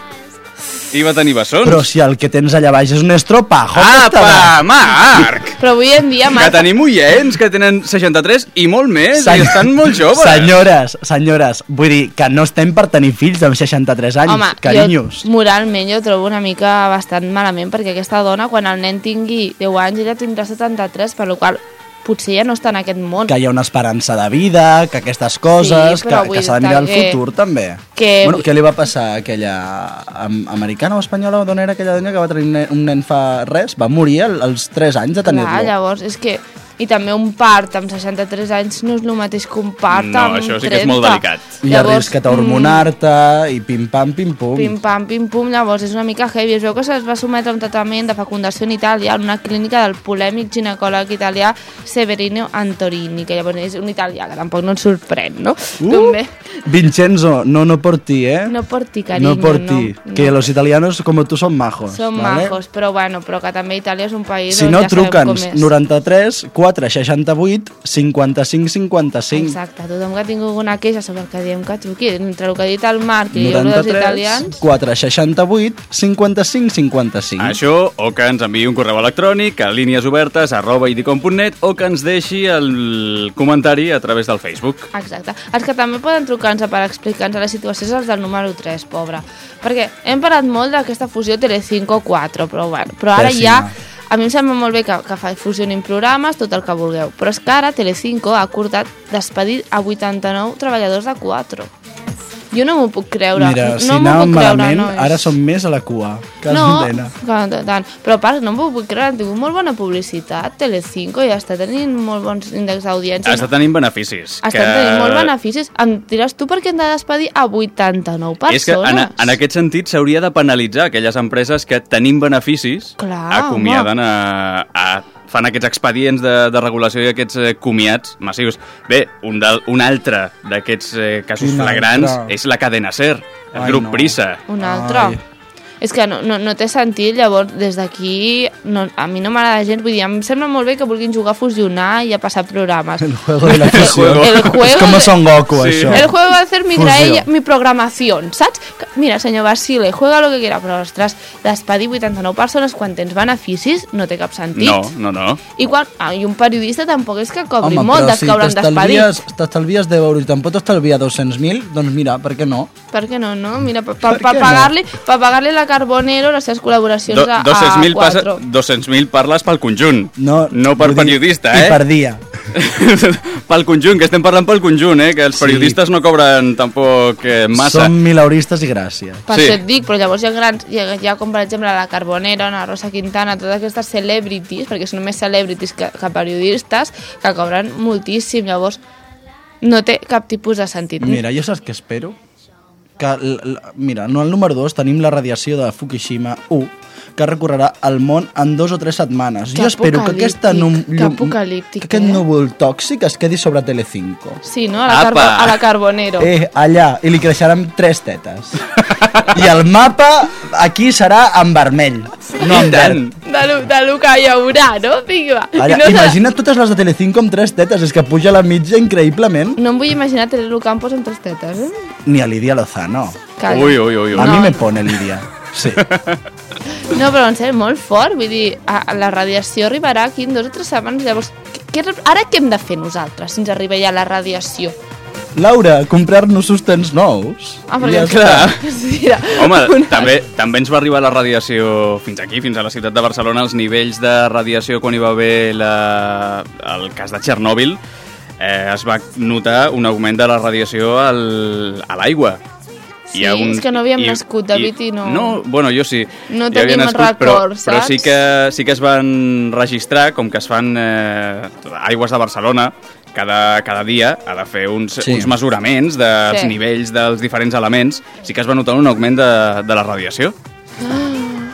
I va tenir bessons. Però si el que tens allà baix és un estropajo. Apa, Marc! Però avui en dia... Que Marc, tenim oients que tenen seixanta-tres i molt més, i estan molt joves. Senyores, senyores, vull dir que no estem per tenir fills amb seixanta-tres anys, home, carinyos. jo moralment jo trobo una mica bastant malament, perquè aquesta dona, quan el nen tingui deu anys, ella tindrà setanta-tres, per la qual cosa potser ja no està en aquest món. Que hi ha una esperança de vida, que aquestes coses, Sí, però que, vull que s'ha de mirar el que- futur, també. que- Bueno, què li va passar a aquella am- americana o espanyola, d'on era aquella dona que va tenir un nen, un nen fa res? Va morir al- als tres anys de tenir-lo. Clar, llavors, és que... I també un part amb seixanta-tres anys no és el mateix que un part No, amb això sí trenta. que és molt delicat. I Llavors, arrisca't a hormonar-te, i pim-pam, pim-pum. Pim pam, pim pum, llavors és una mica heavy. Es veu que es va sometre a un tractament de fecundació en Itàlia en una clínica del polèmic ginecòleg italià Severino Antorini, que llavors és un italià, que tampoc no ens sorprèn, no? Uh, També. Vincenzo, no, no por ti, ¿eh? No por ti, cariño, No por ti, no, que no. los italianos como tú son majos. Són ¿vale? majos, però bueno, però que també Itàlia és un país Si on no, ja sabem com truca'ns és. noranta-tres quatre seixanta-vuit cinquanta-cinc cinquanta-cinc. Exacte, tothom que ha tingut alguna queixa sobre el que diem que truqui, entre el que ha dit el Marc i jo dels noranta-tres italians... quatre seixanta-vuit cinquanta-cinc cinquanta-cinc. Això, o que ens enviï un correu electrònic a líniesobertes arroba idicom punt net o que ens deixi el comentari a través del Facebook. Exacte. Els que també poden trucar-nos per explicar-nos la situació és els del número tres, pobre. Perquè hem parlat molt d'aquesta fusió Telecinco quatre, però, bueno, però ara Pèssima. ja... A mi em sembla molt bé que, que fa- fusionin programes, tot el que vulgueu. Però és que ara Telecinco ha acordat despedir a vuitanta-nou treballadors de quatre. Jo no m'ho puc creure. Mira, si no m'ho anàvem puc creure, malament, nois. ara som més a la cua. Que No, l'antena. que tant. Però a part, no m'ho puc creure, han tingut molt bona publicitat, Telecinco, i està tenint molt bons índexs d'audiència. Està tenint beneficis. Estan tenint molt beneficis. Em diràs tu per què hem de despedir a vuitanta-nou persones? És que en, en aquest sentit s'hauria de penalitzar aquelles empreses que tenint beneficis Clar, acomiaden a, a fan aquests expedients de, de regulació i aquests eh, comiats massius. Bé, un, del, un altre d'aquests eh, casos Un flagrants altre. és la cadena SER, el Ai, grup no. Prisa. Un altre. Ai. És que no, no, no té sentit, llavors, des d'aquí, no, a mi no m'agrada gens, vull dir, em sembla molt bé que vulguin jugar a fusionar i a passar programes. El juego de la fusión. El juego És com de- Son Goku, Sí. això. El juego va a hacer mi, Fusió. graella, mi programación, saps? Que- Mira, senyor Basile, juega lo que quiera, però, ostres, despedir vuitanta-nou persones quan tens beneficis no té cap sentit. No, no, no. I, quan, ah, I un periodista tampoc és que cobri Home, molt però dels si que hauran despedit. t'estalvies t'estalvies deu euros i tampoc t'estalvia dos-cents mil, doncs mira, per què no? Per què no, no? Mira, per pa, Per pa què no? pagar-li pa pagar la Carbonero les seves col·laboracions Do, a, a dos-cents mil passa- quatre. dos-cents mil parles pel conjunt, No, no per vull dir, periodista, I eh? per dia. Pel conjunt, que estem parlant pel conjunt, eh? Que els Sí. periodistes no cobren tampoc eh, massa. Som milauristes i gràcies. Per Sí. això et dic, però llavors hi ha grans, hi ha, hi ha com per exemple la Carbonero, la Rosa Quintana, totes aquestes celebrities, perquè són més celebrities que, que periodistes, que cobren moltíssim, llavors no té cap tipus de sentit. Mira, jo saps què espero? Que, l- l- mira, no al número dos tenim la radiació de Fukushima u, que recorrerà el món en dos o tres setmanes. Que Jo espero que, aquesta num, apocalíptic, que apocalíptic, que aquest eh? núvol tòxic es quedi sobre Telecinco. Sí, no? A la, Apa! carbo, a la Carbonero. Eh, allà, i li creixeran tres tetes. I el mapa aquí serà en vermell, no en verd. De, lo, de lo que hi haurà, no? Vinga, va. Allà, I no, serà- imagina't totes les de Telecinco amb tres tetes, és que puja a la mitja increïblement. no em vull imaginar Teresa Campos amb tres tetes, eh? Ni a Lidia Lozano. Calla. Ui, ui, ui, ui. A No. mi me pone Lidia. Sí. No, però en sèrio, molt fort. Vull dir, a, a la radiació arribarà aquí en dos o tres setmanes. Llavors, què, què, ara què hem de fer nosaltres si ens arriba ja la radiació? Laura, comprar-nos sostens nous. Ah, I perquè ja clar. Sí, era Home, una- també, també ens va arribar la radiació fins aquí, fins a la ciutat de Barcelona, els nivells de radiació quan hi va haver la, el cas de Txernòbil, eh, es va notar un augment de la radiació al, a l'aigua. Sí, és que no havíem nascut, David, i no- No, bueno, jo sí. No Hi havia tenim nascut, record, però, però saps? sí que, sí que es van registrar, com que es fan eh, aigües de Barcelona, cada, cada dia ha de fer uns, Sí. uns mesuraments dels Sí. nivells dels diferents elements, sí que es va notar un augment de, de la radiació.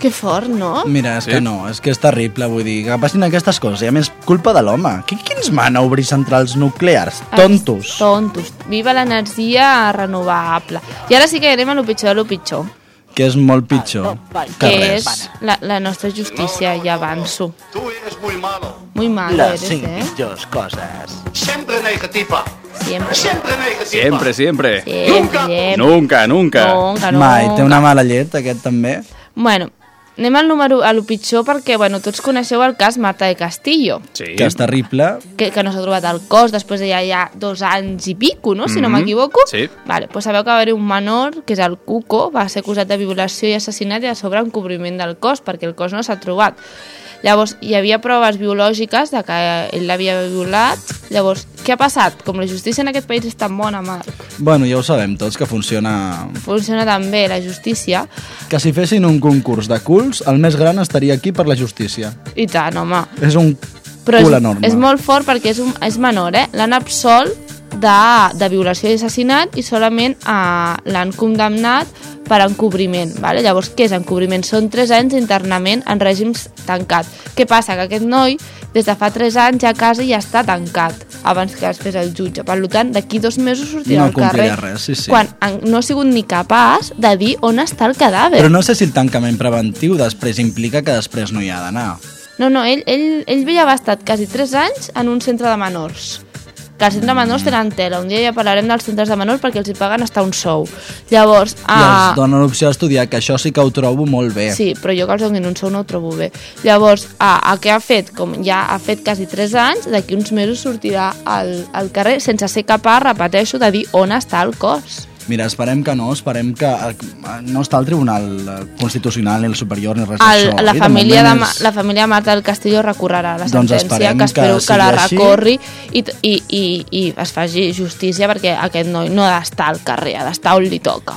Que fort, no? Mira, és Sí. que no, és que és terrible, vull dir, que passin aquestes coses, i a més, culpa de l'home. Qui, qui ens mana a obrir centrals nuclears? Tontos. Tontos. Viva l'energia renovable. I ara sí que anem a lo pitjor de lo pitjor, Que és molt pitjor que que res. és la, la nostra justícia, ja avanço. Tú eres muy malo. Muy malo Las eres, cinco eh? dos cosas. Siempre negativa. Siempre. Siempre negativa. Siempre, siempre. Siempre. Nunca, nunca. Nunca, Mai, nunca. té una mala llet, aquest també. Bueno, anem al número, a lo pitjor perquè, bueno, tots coneixeu el cas Marta de Castillo, Sí. Que és terrible. que, que no s'ha trobat el cos després de ja, ja dos anys i pico, no? Si no Mhm. m'equivoco. Sí. Vale, pues sabeu que va haver un menor, que és el Cuco, va ser acusat de violació i assassinat i a sobre encobriment del cos, perquè el cos no s'ha trobat. Llavors, hi havia proves biològiques de que ell l'havia violat. Llavors, què ha passat? Com la justícia en aquest país és tan bona, Marc, Bueno, ja ho sabem tots, que funciona... funciona tan bé la justícia, Que si fessin un concurs de culs, el més gran estaria aquí per la justícia. i tant, home. És un Però cul és, enorme. és molt fort perquè és, un, és menor, eh? L'han absolt de, de violació i assassinat i solament eh, l'han condemnat per encobriment. Vale? Llavors, què és encobriment? Són tres anys d'internament en règims tancat. Què passa? Que aquest noi, des de fa tres anys, ja a casa ja està tancat abans que es fes el jutge. Per tant, d'aquí dos mesos sortirà No al carrer. complirà res, sí, sí. Quan en- no ha sigut ni capaç de dir on està el cadàver. Però no sé si el tancament preventiu després implica que després no hi ha d'anar. No, no, ell, ell, ell ja va estar quasi tres anys en un centre de menors. Que els centres de menors tenen tela. Un dia ja parlarem dels centres de menors perquè els hi paguen hasta un sou. Llavors... I els ah, donen l'opció d'estudiar, que això sí que ho trobo molt bé. sí, però jo que els donin un sou no ho trobo bé. Llavors, ah, el que ha fet, com ja ha fet quasi tres anys, d'aquí uns mesos sortirà al, al carrer sense ser capaç, repeteixo, de dir on està el cos. Mira, esperem que no, esperem que eh, no està al Tribunal eh, Constitucional ni el Superior ni res El, d'això. la, I de família de, moment Ma- és- la família de Marta del Castillo recorrerà la Doncs sentència, esperem que espero que que, la sigui així. recorri i, i, i, i es faci justícia perquè aquest noi no ha d'estar al carrer, ha d'estar on li toca,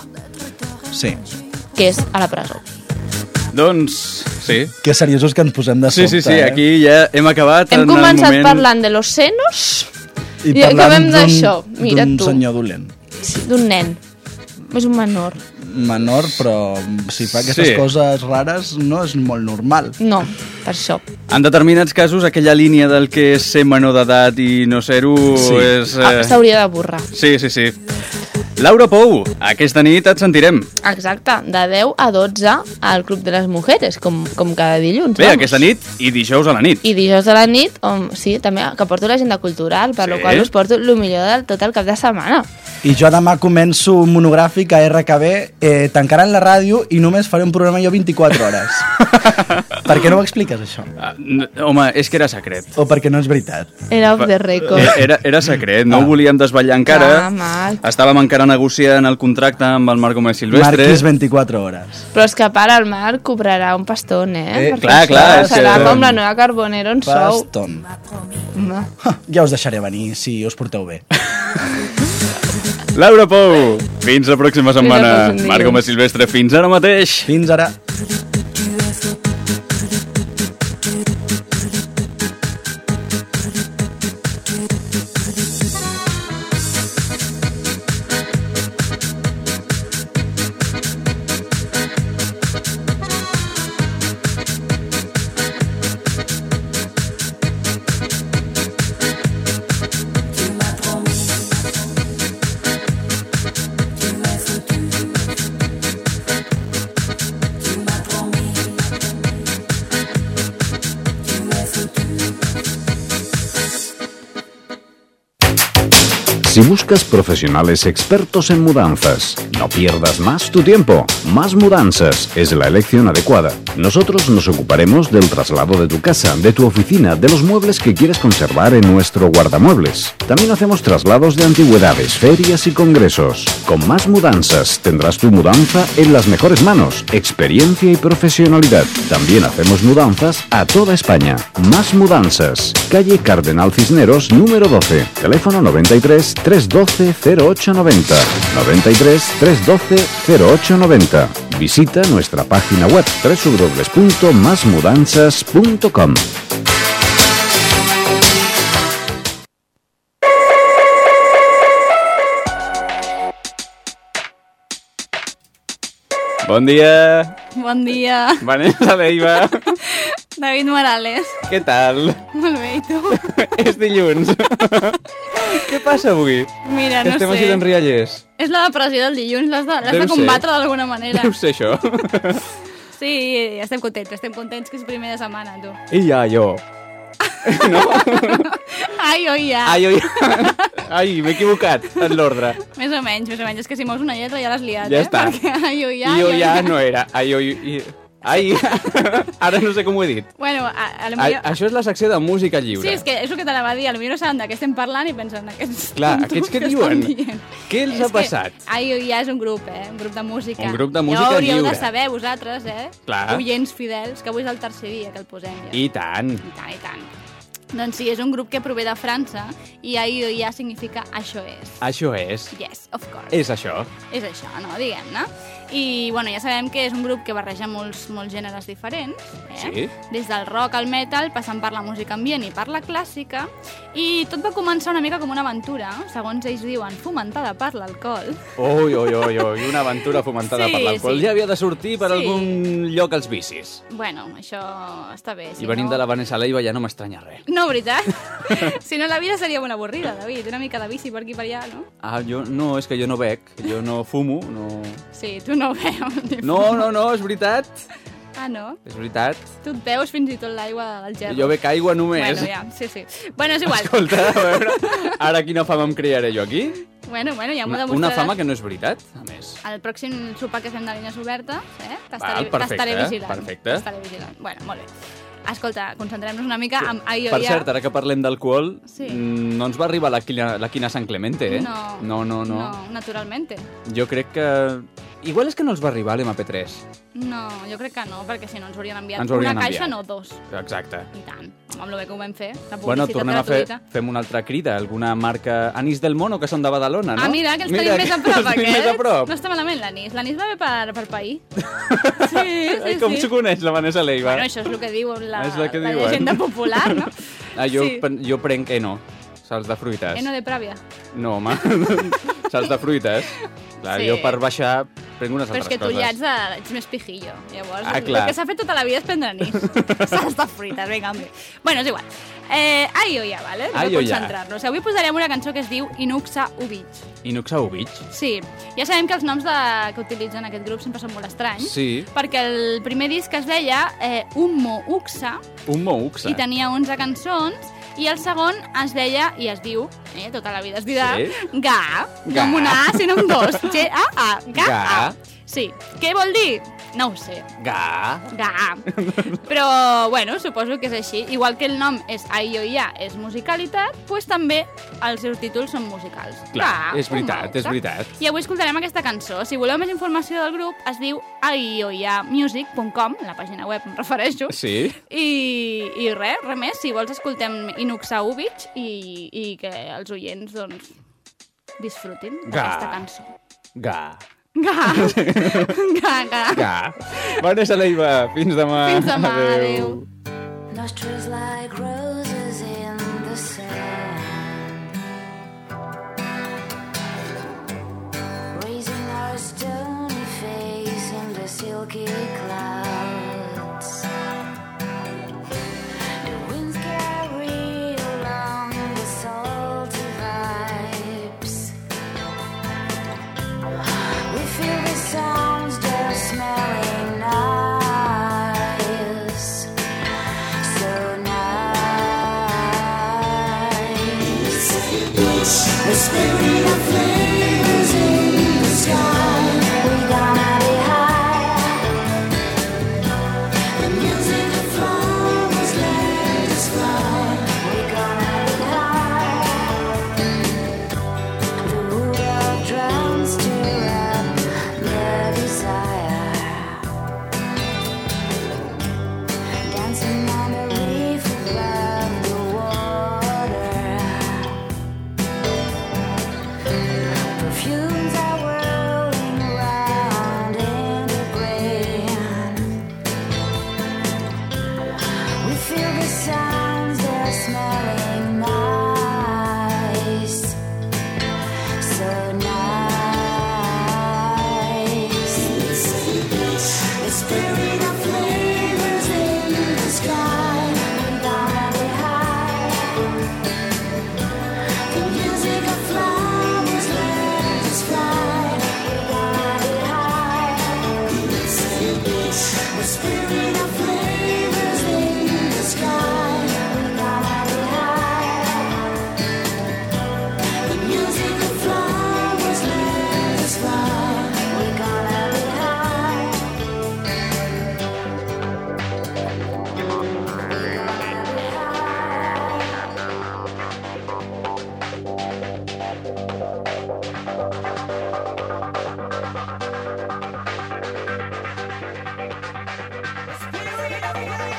Sí. que és a la presó. Doncs, sí. Que seriosos que ens posem de Sí, sobte, sí, sí, eh? aquí ja hem acabat Hem en començat el moment... parlant de los senos I, i parlant acabem d'un- d'això. Mira d'un tu. senyor dolent. Sí, d'un nen. És un menor. Menor, però si fa aquestes Sí. coses rares no és molt normal. No, per això. En determinats casos, aquella línia del que és ser menor d'edat i no ser-ho Sí. és... Ah, Eh... s'hauria de borrar. Sí, sí, sí. Laura Pou, aquesta nit et sentirem. Exacte, de deu a dotze al Club de les Mujeres, com, com cada dilluns. Bé, vamos. aquesta nit i dijous a la nit. I dijous a la nit, on, sí, també, que porto l'agenda cultural, per Sí. la qual us porto el millor del tot el cap de setmana. I jo demà començo un monogràfic a R K B, eh, tancaran la ràdio i només faré un programa jo vint-i-quatre hores. Per què no ho expliques, això? Ah, n- home, és que era secret. O perquè no és veritat? Era off the record. Era, era secret, no Ah. ho volíem desvetllar encara. Ah, Marc. Estàvem encara negociant el contracte amb el Marc Gómez Silvestre. Marquis vint-i-quatre hores. Però és que para el Marc cobrarà un pastón, eh? Eh, Perquè clar, això clar, és serà que- com la nova Carbonero en sou. Baston. Home. Ja us deixaré venir, si us porteu bé. Laura Pou, fins la pròxima setmana. pròxim Marc dilluns. Gómez Silvestre, fins ara mateix. Fins ara. Si buscas profesionales expertos en mudanzas, no pierdas más tu tiempo. Más Mudanzas es la elección adecuada. Nosotros nos ocuparemos del traslado de tu casa, de tu oficina, de los muebles que quieres conservar en nuestro guardamuebles. También hacemos traslados de antigüedades, ferias y congresos. Con Más Mudanzas tendrás tu mudanza en las mejores manos, experiencia y profesionalidad. También hacemos mudanzas a toda España. Más Mudanzas, calle Cardenal Cisneros, número doce. Teléfono noventa y tres, trescientos doce, cero ocho noventa. noventa y tres, trescientos doce, cero ocho noventa. Visita nuestra página web doble u doble u doble u punto más mudanzas punto com. Bon dia. Bon dia. Vanessa Leiva. David Morales. Què tal? Molt bé, i tu? És dilluns. Què passa avui? Mira, que no estem sé. així d'enriallers. És la depressió del dilluns, l'has de, l'has Deu de combatre d'alguna manera. Deu ser això. Sí, estem contents, estem contents que és primer de setmana, tu. I ja, jo. Ai, oi, ja. Ai, oi. Ai, m'he equivocat en l'ordre. Més o menys, més o menys. És que si mous una lletra ja l'has liat, Ja eh? està. Perquè ai, oi, ja. I jo ja no era. Ai, oi, i... Ai, ara no sé com ho he dit. Bueno, a, a lo A, millor... això és la secció de música lliure. Sí, és que és el que t'anava a dir. A lo millor no saben de què estem parlant i pensen aquests Clar, tontos aquests què que diuen? estan dient. Què els És ha passat? Que, ai, oi, ja és un grup, eh? Un grup de música. Un grup de música ja hauríeu lliure. de saber, vosaltres, eh? Clar. Oients fidels, que avui és el tercer dia que el posem ja. I tant. I tant, i tant. Doncs sí, és un grup que prové de França i ai, oi, ja significa això és. Això és. Yes, of course. És això. És això, no? Diguem-ne. I, bueno, ja sabem que és un grup que barreja molts, molts gèneres diferents, eh? Sí. Des del rock al metal, passant per la música ambient i per la clàssica, i tot va començar una mica com una aventura, segons ells diuen, fomentada per l'alcohol. Ui, ui, ui, ui, una aventura fomentada Sí, per l'alcohol. sí. Ja havia de sortir per Sí. algun lloc als vicis. Bueno, això està bé. Si I venint no... de la Vanessa Leiva ja no m'estranya res. No, veritat? Si no, la vida seria molt avorrida, David. Una mica de bici per aquí per allà, no? Ah, jo no, és que jo no bec, jo no fumo, no... Sí, tu no veus. No, no, no, és veritat. Ah, no? És veritat. Tu et veus fins i tot l'aigua del gerro. Jo bec aigua només. Bueno, ja, sí, sí. Bueno, és igual. Escolta, a veure, ara quina fama em crearé jo aquí? Bueno, bueno, ja m'ho Una, demostraràs. una fama que no és veritat, a més. El pròxim sopar que fem de línies obertes, eh? Val, T'estaré perfecte, t'estaré vigilant. perfecte. T'estaré vigilant. Bueno, molt bé. Escolta, concentrem-nos una mica amb ai, oi, Per ja. cert, ara que parlem d'alcohol, Sí. mm, no ens va arribar la quina, la quina San Clemente, eh? No. No, no, no. No, naturalmente. Jo crec que... Igual és que no els va arribar l'M P tres. No, jo crec que no, perquè si no ens haurien enviat Ens haurien una caixa, enviat. no dos. Exacte. I tant. Amb el bé que ho vam fer, la publicitat Bueno, tornem a fer, gratuïta. fem una altra crida, alguna marca Anís del Mono, que són de Badalona, no? Ah, mira, que els tenim més a prop, els tenim aquests. més a prop. No està malament l'anís. L'anís va bé per, per pair. Sí, sí, Ai, com sí. s'ho coneix, la Vanessa Leiva? Bueno, això és el que diu la, És la que la diuen. llegenda popular, no? Ah, jo, Sí. pen- jo prenc Eno, salts de fruites. Eno de Pràvia. No, home, salts de fruites. Clar, Sí. jo per baixar prenc unes Però és altres que tu coses. ja ets, de, ets més pijillo. Llavors, Ah, el clar. que s'ha fet tota la vida és prendre anís. Salts de fruites, vinga, home. Bueno, és igual. Eh, ai, oi, ja, vale? Ai, Per oi, ja. concentrar-nos. Avui posarem una cançó que es diu Inuxa Ubich. Inuxaovich? Sí, ja sabem que els noms de, que utilitzen aquest grup sempre són molt estranys. Sí. Perquè el primer disc es deia eh, Ummo Uxa Un mouxa. i tenia onze cançons, i el segon es deia, i es diu, eh, tota la vida es dirà, Sí. Ga, no Ga. amb una A, sinó amb dos. G A A, Ga. Ga. A. Sí. Què vol dir? No ho sé. Ga. Ga. Però, bueno, suposo que és així. Igual que el nom és ai, oi, ja, és musicalitat, doncs també els seus títols són musicals. Clar, Ga, és veritat, un és mouse. veritat. I avui escoltarem aquesta cançó. Si voleu més informació del grup, es diu ai oi ja music punt com, la pàgina web em refereixo. Sí. I, i res, res més. Si vols, escoltem Inuxa Ubich i, i que els oients, doncs, disfrutin d'aquesta cançó. Ga. Ga. Ga, ga. Ga. Vanessa Leiva, fins demà. Fins demà, adéu. Nostrils like roses in the sand, raising our stony face in the silky clouds. The winds carry along the salty vibes. We feel the sounds just smelling nice. So nice. The spirit of flames in the sky. We gonna be high.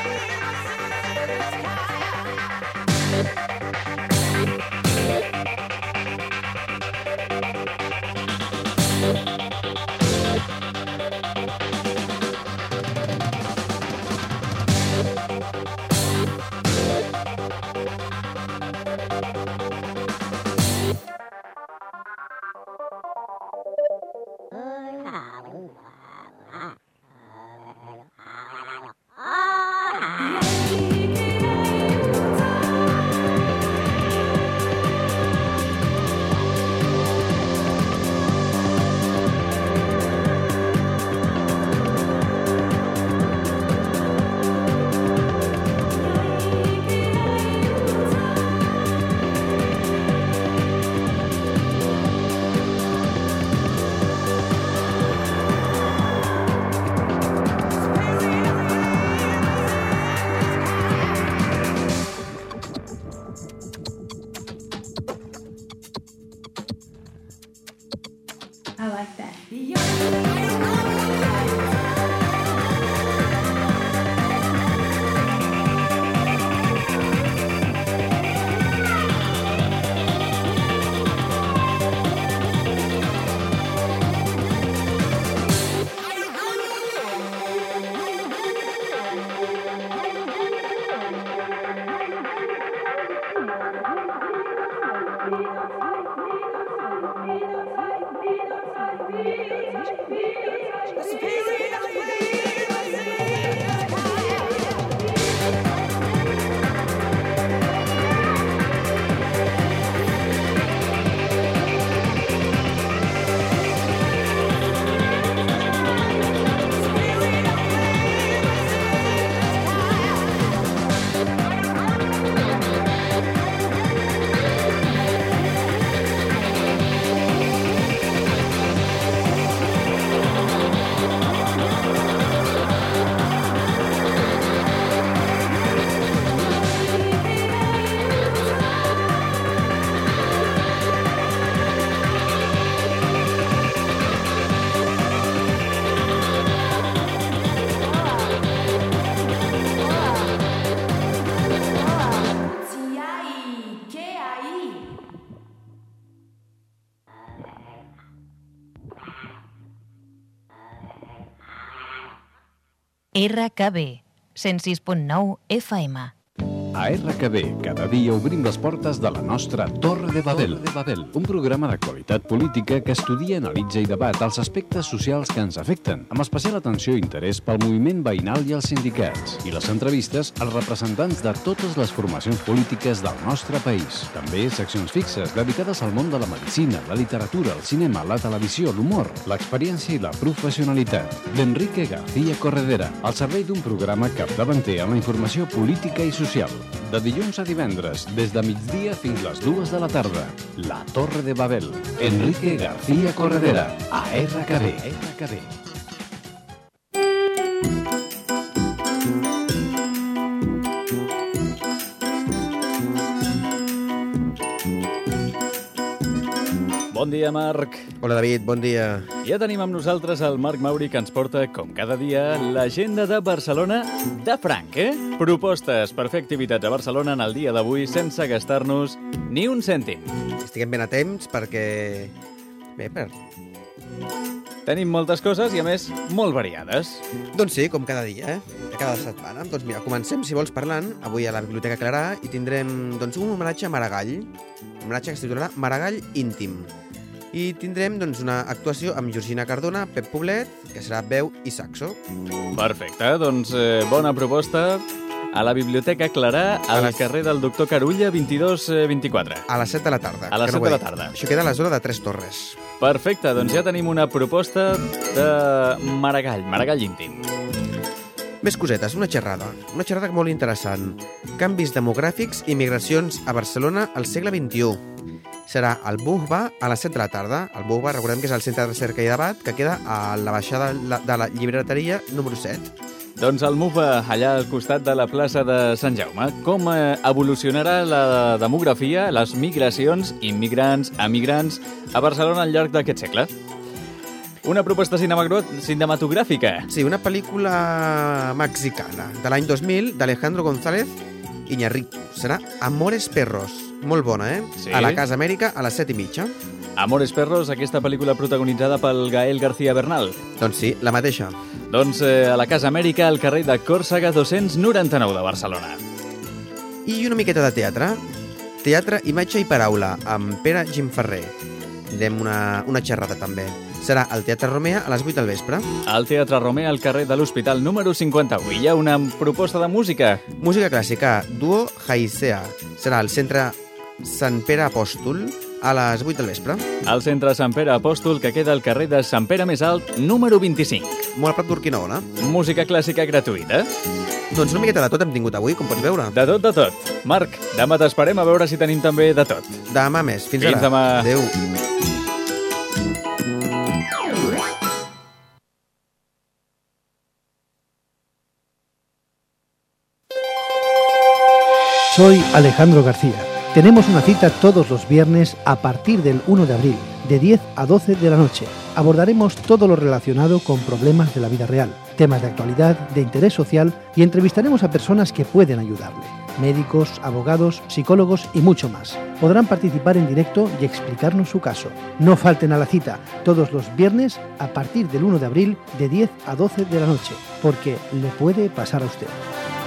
I like that. R K B, cent sis punt nou F M. A R K B, cada dia obrim les portes de la nostra Torre de Babel. de Babel, un programa d'actualitat política que estudia, analitza i debat els aspectes socials que ens afecten, amb especial atenció i interès pel moviment veïnal i els sindicats, i les entrevistes als representants de totes les formacions polítiques del nostre país. També seccions fixes dedicades al món de la medicina, la literatura, el cinema, la televisió, l'humor, l'experiència i la professionalitat. D'Enrique García Corredera, al servei d'un programa capdavanter en la informació política i social. De dilluns a divendres, des de migdia fins les dues de la tarda. La Torre de Babel. Enrique García Corredera, a R K B. R K B. Bon dia, Marc. Hola, David, bon dia. Ja tenim amb nosaltres el Marc Mauri, que ens porta, com cada dia, l'agenda de Barcelona de franc, eh? Propostes per fer activitats a Barcelona en el dia d'avui sense gastar-nos ni un cèntim. Estiguem ben a temps perquè... Bé, per... Tenim moltes coses i, a més, molt variades. Doncs sí, com cada dia, eh? Cada setmana. Doncs mira, comencem, si vols, parlant avui a la Biblioteca Clarà i tindrem doncs, un homenatge a Maragall, un homenatge que es titularà Maragall íntim. I tindrem doncs, una actuació amb Georgina Cardona, Pep Poblet, que serà veu i saxo. Perfecte, doncs eh, bona proposta a la Biblioteca Clarà, al les... carrer del Doctor Carulla, vint-i-dos vint-i-quatre. A les set de la tarda. A les set no de la tarda. Això queda a la zona de Tres Torres. Perfecte, doncs ja tenim una proposta de Maragall, Maragall íntim. Més cosetes, una xerrada. Una xerrada molt interessant. Canvis demogràfics i migracions a Barcelona al segle vint-i-u. Serà al Buhba a les set de la tarda. El Buhba, recordem que és el centre de recerca i debat que queda a la baixada de la llibreteria número set. Doncs el M U F A, allà al costat de la plaça de Sant Jaume. Com eh, evolucionarà la demografia, les migracions, immigrants, emigrants, a Barcelona al llarg d'aquest segle? una proposta cinematogràfica. Sí, una pel·lícula mexicana de l'any dos mil d'Alejandro González Iñárritu. Serà Amores Perros. Molt bona, eh? Sí. A la Casa Amèrica a les set i mitja. Amores Perros, aquesta pel·lícula protagonitzada pel Gael García Bernal. Doncs sí, la mateixa. Doncs eh, a la Casa Amèrica, al carrer de Còrsega dos-cents noranta-nou de Barcelona. I una miqueta de teatre. Teatre, imatge i paraula, amb Pere Gimferrer. Tindrem una, una xerrada també. Serà al Teatre Romea a les vuit del vespre. Al Teatre Romea, al carrer de l'Hospital número cinquanta-u. Hi ha una proposta de música. Música clàssica, duo Haisea. Serà al Centre Sant Pere Apòstol a les vuit del vespre. Al Centre Sant Pere Apòstol, que queda al carrer de Sant Pere Més Alt, número vint-i-cinc. Molt a prop d'Urquinaona. Música clàssica gratuïta. Doncs una miqueta de tot hem tingut avui, com pots veure. De tot, de tot. Marc, demà t'esperem a veure si tenim també de tot. Demà més. Fins, Fins ara. demà. Adéu. Soy Alejandro García. Tenemos una cita todos los viernes a partir del uno de abril, de diez a doce de la noche. Abordaremos todo lo relacionado con problemas de la vida real, temas de actualidad, de interés social y entrevistaremos a personas que pueden ayudarle. Médicos, abogados, psicólogos y mucho más. Podrán participar en directo y explicarnos su caso. No falten a la cita todos los viernes a partir del uno de abril, de diez a doce de la noche, porque le puede pasar a usted.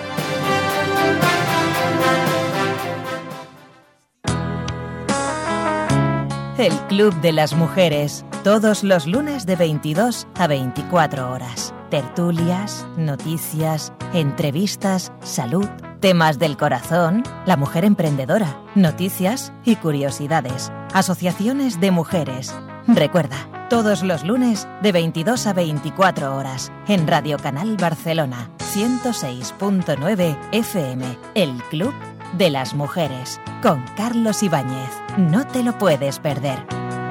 El Club de las Mujeres, todos los lunes de veintidós a veinticuatro horas. Tertulias, noticias, entrevistas, salud, temas del corazón, la mujer emprendedora, noticias y curiosidades. Asociaciones de mujeres. Recuerda, todos los lunes de veintidós a veinticuatro horas en Radio Canal Barcelona, ciento seis punto nueve F M. El Club de las Mujeres, con Carlos Ibáñez. No te lo puedes perder.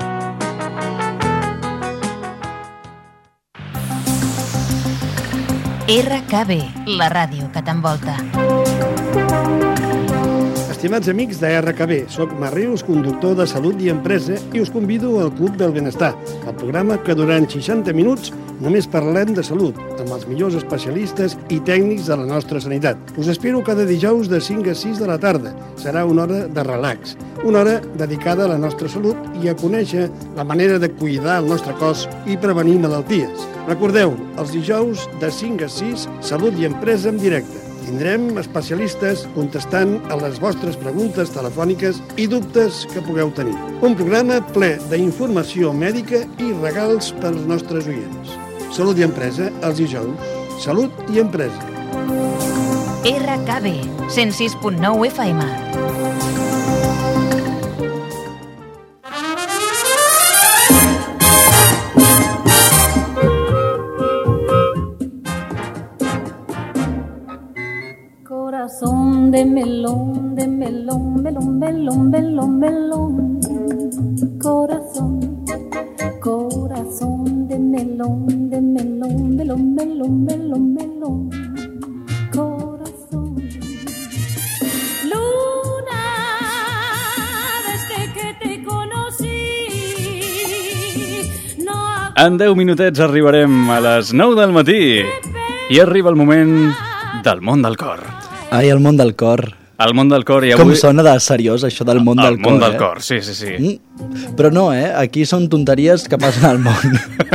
R K B, la ràdio que t'envolta. Estimats amics de R K B, soc Marrius, conductor de Salut i Empresa, i us convido al Club del Benestar, el programa que durant seixanta minuts només parlem de salut, amb els millors especialistes i tècnics de la nostra sanitat. Us espero cada dijous de cinc a sis de la tarda. Serà una hora de relax, una hora dedicada a la nostra salut i a conèixer la manera de cuidar el nostre cos i prevenir malalties. Recordeu, els dijous de cinc a sis, Salut i Empresa en directe. Tindrem especialistes contestant a les vostres preguntes telefòniques i dubtes que pugueu tenir. Un programa ple d'informació mèdica i regals per als nostres oients. Salut i Empresa, els dijous. Salut i Empresa. R K B, cent sis punt nou F M. Corazón de melón, de melón, melón, melón, melón, melón. Corazón, corazón de melón, de melón, melón, melón, melón, melón. Corazón. Luna, desde que te conocí. No. En deu minutets arribarem a les nou del matí i arriba el moment del món del cor. Ai, el món del cor. El món del cor i avui... Com sona de seriós, això del món del el cor, món del eh? cor, sí, sí, sí. Mm. Però no, eh? Aquí són tonteries que passen al món.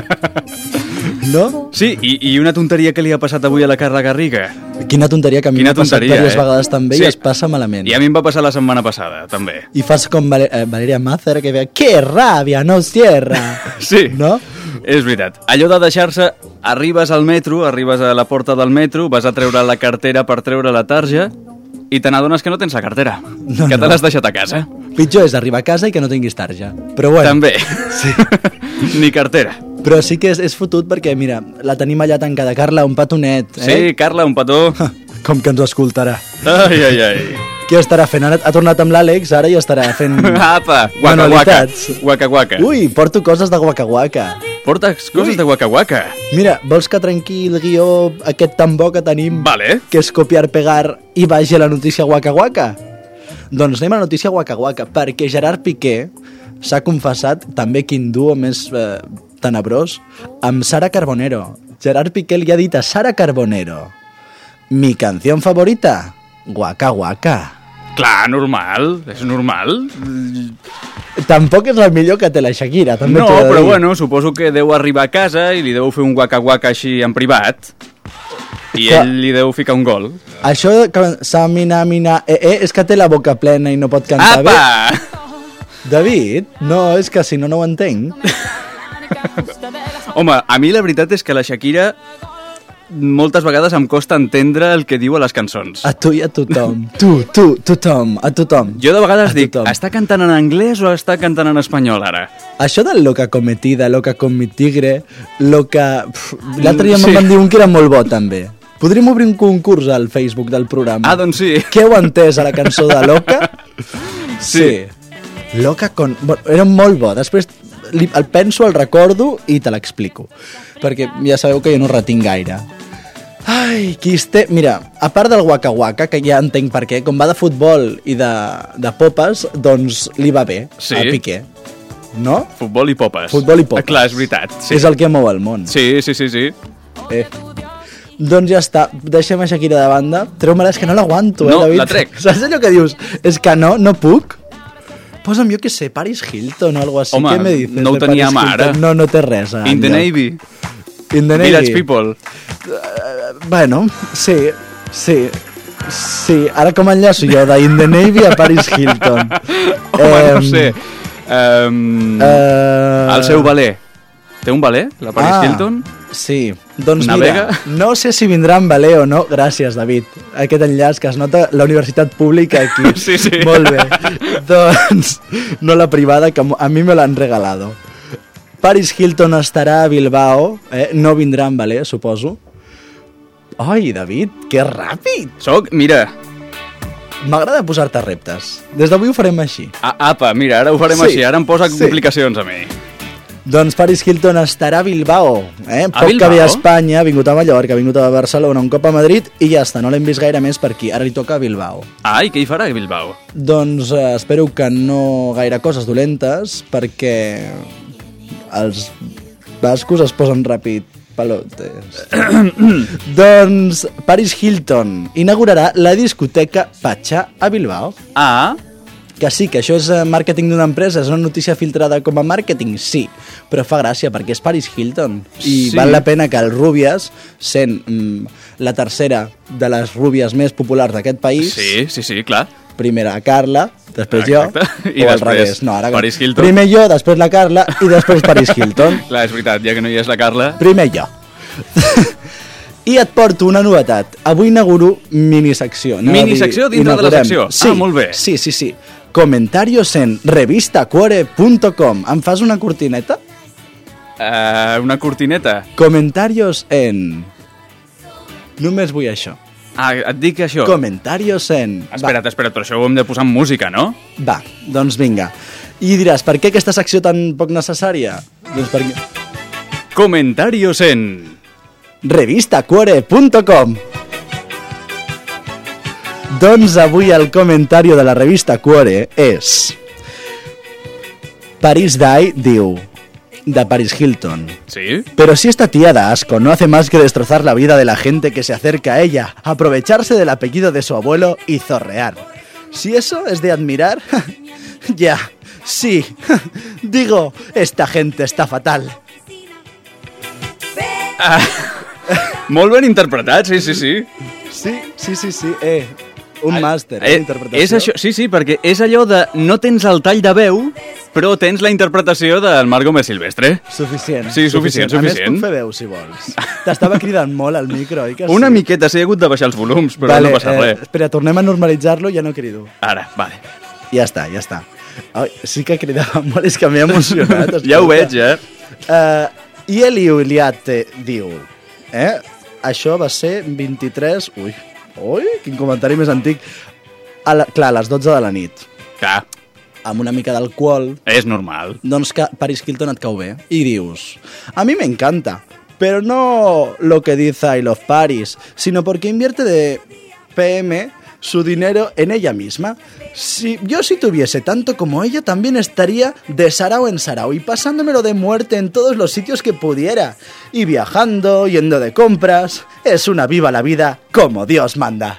No? Sí, i, i una tonteria que li ha passat avui a la Carla Garriga. Quina tonteria, que a mi m'ha passat diverses eh? vegades també sí. I es passa malament. I a mi em va passar la setmana passada, també. I fas com Val eh, Valeria Mazar, que ve, que ràbia, no cierra. Sí, no? És veritat. Allò de deixar-se, arribes al metro, arribes a la porta del metro, vas a treure la cartera per treure la tarja i te n'adones que no tens la cartera, no, que no. te l'has deixat a casa. Pitjor és arribar a casa i que no tinguis tarja. Però bueno. També. Sí. Ni cartera. Però sí que és, és fotut perquè, mira, la tenim allà tancada. Carla, un petonet, eh? Sí, Carla, un petó. Com que ens ho escoltarà. Ai, ai, ai. Què estarà fent? Ara ha tornat amb l'Àlex, ara ja estarà fent... Apa, guaca, guaca. Guaca, guaca. Ui, porto coses de guaca, guaca. Portes coses Ui. de guaca, guaca. Mira, vols que trenqui el guió aquest tan bo que tenim? Vale. Que és copiar, pegar i vagi a la notícia guaca, guaca? Doncs anem a la notícia guaca, guaca, perquè Gerard Piqué s'ha confessat també quin duo més... Eh, tenebrós amb Sara Carbonero. Gerard Piqué li ha dit a Sara Carbonero: mi canción favorita, Waka Waka. Clar, normal, és normal. Tampoc és el millor que té la Shakira, també No, t'ho he de però dir. bueno, suposo que deu arribar a casa i li deu fer un Waka Waka així en privat i Clar. ell li deu ficar un gol. Això que Samina, mina, eh, eh, és que té la boca plena i no pot cantar Apa! bé. David, no, és que si no, no ho entenc. Home, a mi la veritat és que la Shakira moltes vegades em costa entendre el que diu a les cançons. A tu i a tothom. Tu, tu, tothom, a tothom. Jo de vegades dic, està cantant en anglès o està cantant en espanyol ara? Això del loca cometida, loca con mi tigre, loca... Pff, l'altre dia Sí. me'n van dir un que era molt bo, també. Podríem obrir un concurs al Facebook del programa. Ah, doncs sí. Què heu entès a la cançó de Loca? Sí. Loca con... Bueno, era molt bo. Després li, el penso, el recordo i te l'explico. Perquè ja sabeu que jo no retinc gaire. Ai, qui es té... Mira, a part del Waka Waka, que ja entenc per què, com va de futbol i de, de popes, doncs li va bé Sí. a Piqué. No? Futbol i popes. Futbol i popes. Ah, clar, és veritat. Sí. És el que mou el món. Sí, sí, sí, sí. Eh. Doncs ja està, deixem a Shakira de banda. Treu-me-la, és que no l'aguanto, eh, No, David? la trec. Saps allò que dius? És que no, no puc. Posa'm, jo què sé, Paris Hilton o algo así. Home, Què me dices no ho de teníem Paris ara. Hilton? No, no té res. In the enlloc. Navy. In the Navy. Village People. Bueno, sí, sí. Sí, ara com enllaço jo de In the Navy a Paris Hilton? Home, no Em, sé. Um, eh, El seu valer. Té un valer, la Paris ah, Hilton? Sí, doncs Navega? mira, no sé si vindrà en valer o no. Gràcies, David. Aquest enllaç que es nota la universitat pública aquí. Sí, sí. Molt bé. Doncs no la privada, que a mi me l'han regalado. Paris Hilton estarà a Bilbao, eh? No vindrà en valer, suposo. Ai, David, que ràpid! Soc, mira... M'agrada posar-te reptes. Des d'avui ho farem així. Ah, apa, mira, ara ho farem Sí, així. Ara em posa sí. complicacions a mi. Doncs Paris Hilton estarà a Bilbao. Eh? Poc Bilbao? que ve a Espanya, ha vingut a Mallorca, ha vingut a Barcelona, un cop a Madrid i ja està, no l'hem vist gaire més per aquí. Ara li toca a Bilbao. Ah, i què hi farà a Bilbao? Doncs eh, espero que no gaire coses dolentes, perquè els bascos es posen ràpid pelotes. Doncs Paris Hilton inaugurarà la discoteca Patxà a Bilbao. Ah, que sí, que això és eh, màrqueting d'una empresa, és una notícia filtrada com a màrqueting, sí, però fa gràcia perquè és Paris Hilton i Sí. val la pena que el Rúbies, sent mm, la tercera de les rúbies més populars d'aquest país, sí, sí, sí, clar. primer la Carla, després Exacte. jo, I o al després revés. No, ara, Paris Hilton. Primer jo, després la Carla i després Paris Hilton. Clar, és veritat, ja que no hi és la Carla... Primer jo. I et porto una novetat. Avui inauguro minisecció. Anava a dir, Minisecció dintre de la inaugurem. secció? Sí, Ah, molt bé. Sí, sí, sí. Comentarios en revistacuore punt com. Em fas una cortineta? Uh, una cortineta? Comentarios en... Només vull això. Ah, et dic això. Comentarios en... Espera't, espera't, però això ho hem de posar en música, no? Va, doncs vinga. I diràs, per què aquesta secció tan poc necessària? Doncs perquè... Comentarios en... revistacuore punt com. Doncs avui el comentari de la revista Cuore és... Paris Day diu, de Paris Hilton. ¿Sí? Pero si esta tía da asco, no hace más que destrozar la vida de la gente que se acerca a ella, aprovecharse del apellido de su abuelo y zorrear. Si eso es de admirar, ya, sí, digo, esta gente está fatal. Ah, molt ben interpretat, sí, sí, sí. Sí, sí, sí, sí, eh, un màster, Eh, eh, interpretació. és això, sí, sí, perquè és allò de no tens el tall de veu, però tens la interpretació del Marc Gómez Silvestre. Suficient. Sí, suficient, A més, suficient. puc fer veu, si vols. T'estava cridant molt al micro, oi que sí? Una miqueta, sí, he hagut de baixar els volums, però vale, no passa eh, res. Espera, tornem a normalitzar-lo, ja no crido. Ara, vale. Ja està, ja està. Ai, sí que cridava molt, és que m'he emocionat. Ja ho veig, eh? Uh, I Eliu Iliate diu, eh? Això va ser vint-i-tres... Ui, ui, quin comentari més antic. A la, clar, a les dotze de la nit. Clar. Amb una mica d'alcohol. És normal. Doncs que Paris Hilton et cau bé. I dius, a mí me encanta, pero no lo que dice I Love Paris, sino porque invierte de P M su dinero en ella misma. Si yo si tuviese tanto como ella, también estaría de sarao en sarao y pasándomelo de muerte en todos los sitios que pudiera. Y viajando, yendo de compras. Es una viva la vida como Dios manda.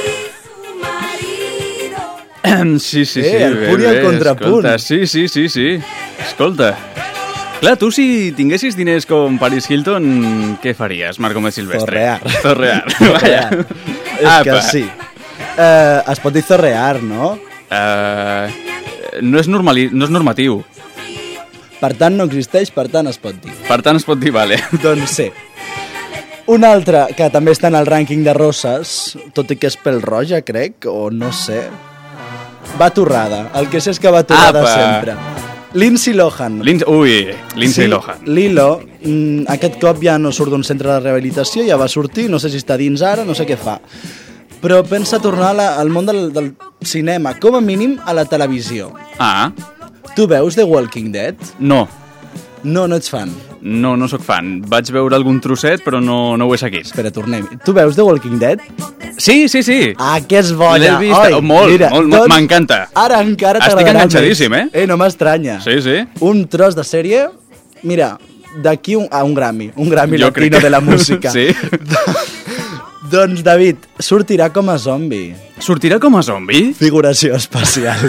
Sí, sí, sí. Eh, el punt i el contrapunt. Escolta, sí, sí, sí, sí. Escolta. Clar, tu si tinguessis diners com Paris Hilton, què faries, Marc Gómez Silvestre? Zorrear. Zorrear. Zorrear. És que sí. Uh, es pot dir zorrear, no? Uh, no, és normali... no és normatiu. Per tant, no existeix, per tant, es pot dir. Per tant, es pot dir, vale. Doncs sí. Un altre que també està en el rànquing de rosses, tot i que és pèl roja, crec, o no sé. Va torrada. El que sé és que va torrada Apa. sempre. Lindsay Lohan. Lin... Ui, Lindsay sí, Lohan. Lilo, mm, aquest cop ja no surt d'un centre de rehabilitació, ja va sortir, no sé si està dins ara, no sé què fa. Però pensa tornar a la, al món del, del cinema, com a mínim a la televisió. Ah. Tu veus The Walking Dead? No. No, no ets fan. No, no sóc fan. Vaig veure algun trosset, però no, no ho he seguit. Espera, tornem. Tu veus The Walking Dead? Sí, sí, sí. Ah, que és bona. L'he vist. Oi, oh, molt, mira, molt, doncs, m'encanta. Ara encara t'agradarà Estic enganxadíssim, més. eh? Eh, no m'estranya. Sí, sí. Un tros de sèrie, mira, d'aquí un, a un Grammy. Un Grammy Jo latino crec que... de la música. Sí. Doncs, David, sortirà com a zombi. Sortirà com a zombi? Figuració espacial.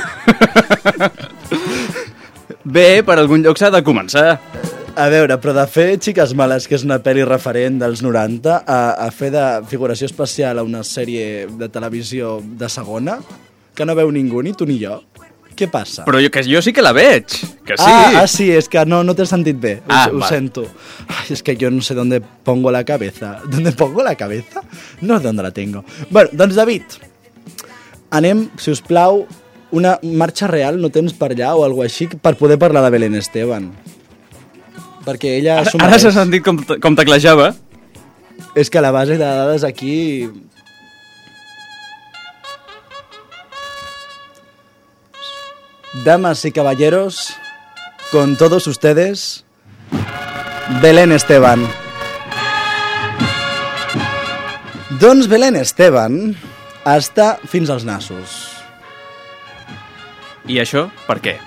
Bé, per algun lloc s'ha de començar. A veure, però de fer Xiques Males, que és una pel·li referent dels noranta, a, a fer de figuració espacial a una sèrie de televisió de segona, que no veu ningú, ni tu ni jo. Què passa? Però jo, que jo sí que la veig, que sí. Ah, ah sí, és que no, no t'he sentit bé, Ah, ho, ho vale. sento. Ai, és que jo no sé dónde pongo la cabeza. ¿Dónde pongo la cabeza? No, ¿dónde la tengo? Bueno, doncs David, anem, si us plau, una marxa real, no tens per allà o alguna així, per poder parlar de Belén Esteban. Perquè ella... Ara, s'ho ara mereix. s'ha sentit com, com teclejava. És que la base de dades aquí... Damas y caballeros, con todos ustedes, Belén Esteban. Doncs Belén Esteban està fins als nassos. I això, per què?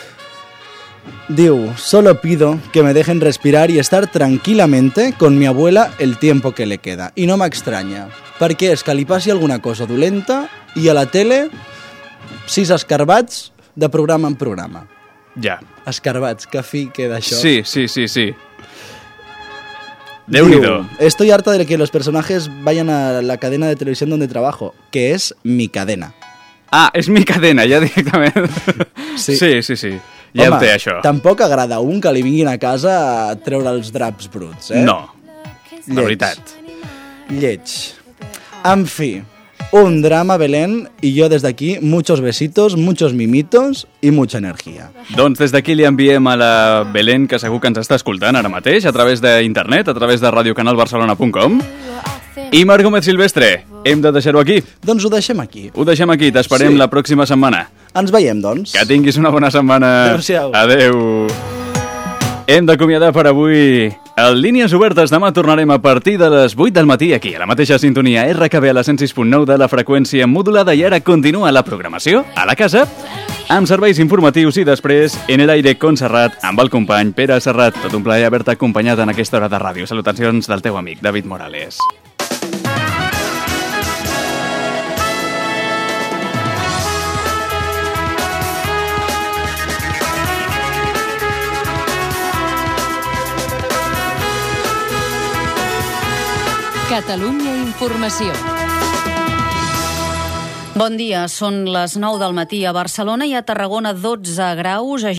Diu, solo pido que me dejen respirar y estar tranquilamente con mi abuela el tiempo que le queda. I no m'extranya, perquè és que li passi alguna cosa dolenta i a la tele sis escarbats de programa en programa. Ja. Escarbats, que fi queda això. Sí, sí, sí, sí. Déu-n'hi-do. Estoy harta de que los personajes vayan a la cadena de televisión donde trabajo, que es mi cadena. Ah, és mi cadena, ja directament. Sí, sí, sí. sí. Ja Home, ho té, això. Tampoc agrada a un que li vinguin a casa a treure els draps bruts, eh? No, la veritat. Lleig. En fi, un drama, Belén, i jo des d'aquí, muchos besitos, muchos mimitos i mucha energia. Doncs des d'aquí li enviem a la Belén, que segur que ens està escoltant ara mateix, a través d'internet, a través de radio canal barcelona punt com. I Marc Gómez Silvestre, hem de deixar-ho aquí. Doncs ho deixem aquí. Ho deixem aquí, t'esperem Sí. la pròxima setmana. Ens veiem, doncs. Que tinguis una bona setmana. Adéu-siau. Adéu. Hem d'acomiadar per avui. A Línies Obertes demà tornarem a partir de les vuit del matí aquí, a la mateixa sintonia R K B a la cent sis punt nou de la freqüència modulada, i ara continua la programació a la casa amb serveis informatius i després en l'aire con Serrat amb el company Pere Serrat. Tot un plaer haver-te acompanyat en aquesta hora de ràdio. Salutacions del teu amic David Morales. Catalunya Informació. Bon dia, són les nou del matí a Barcelona i a Tarragona dotze graus. A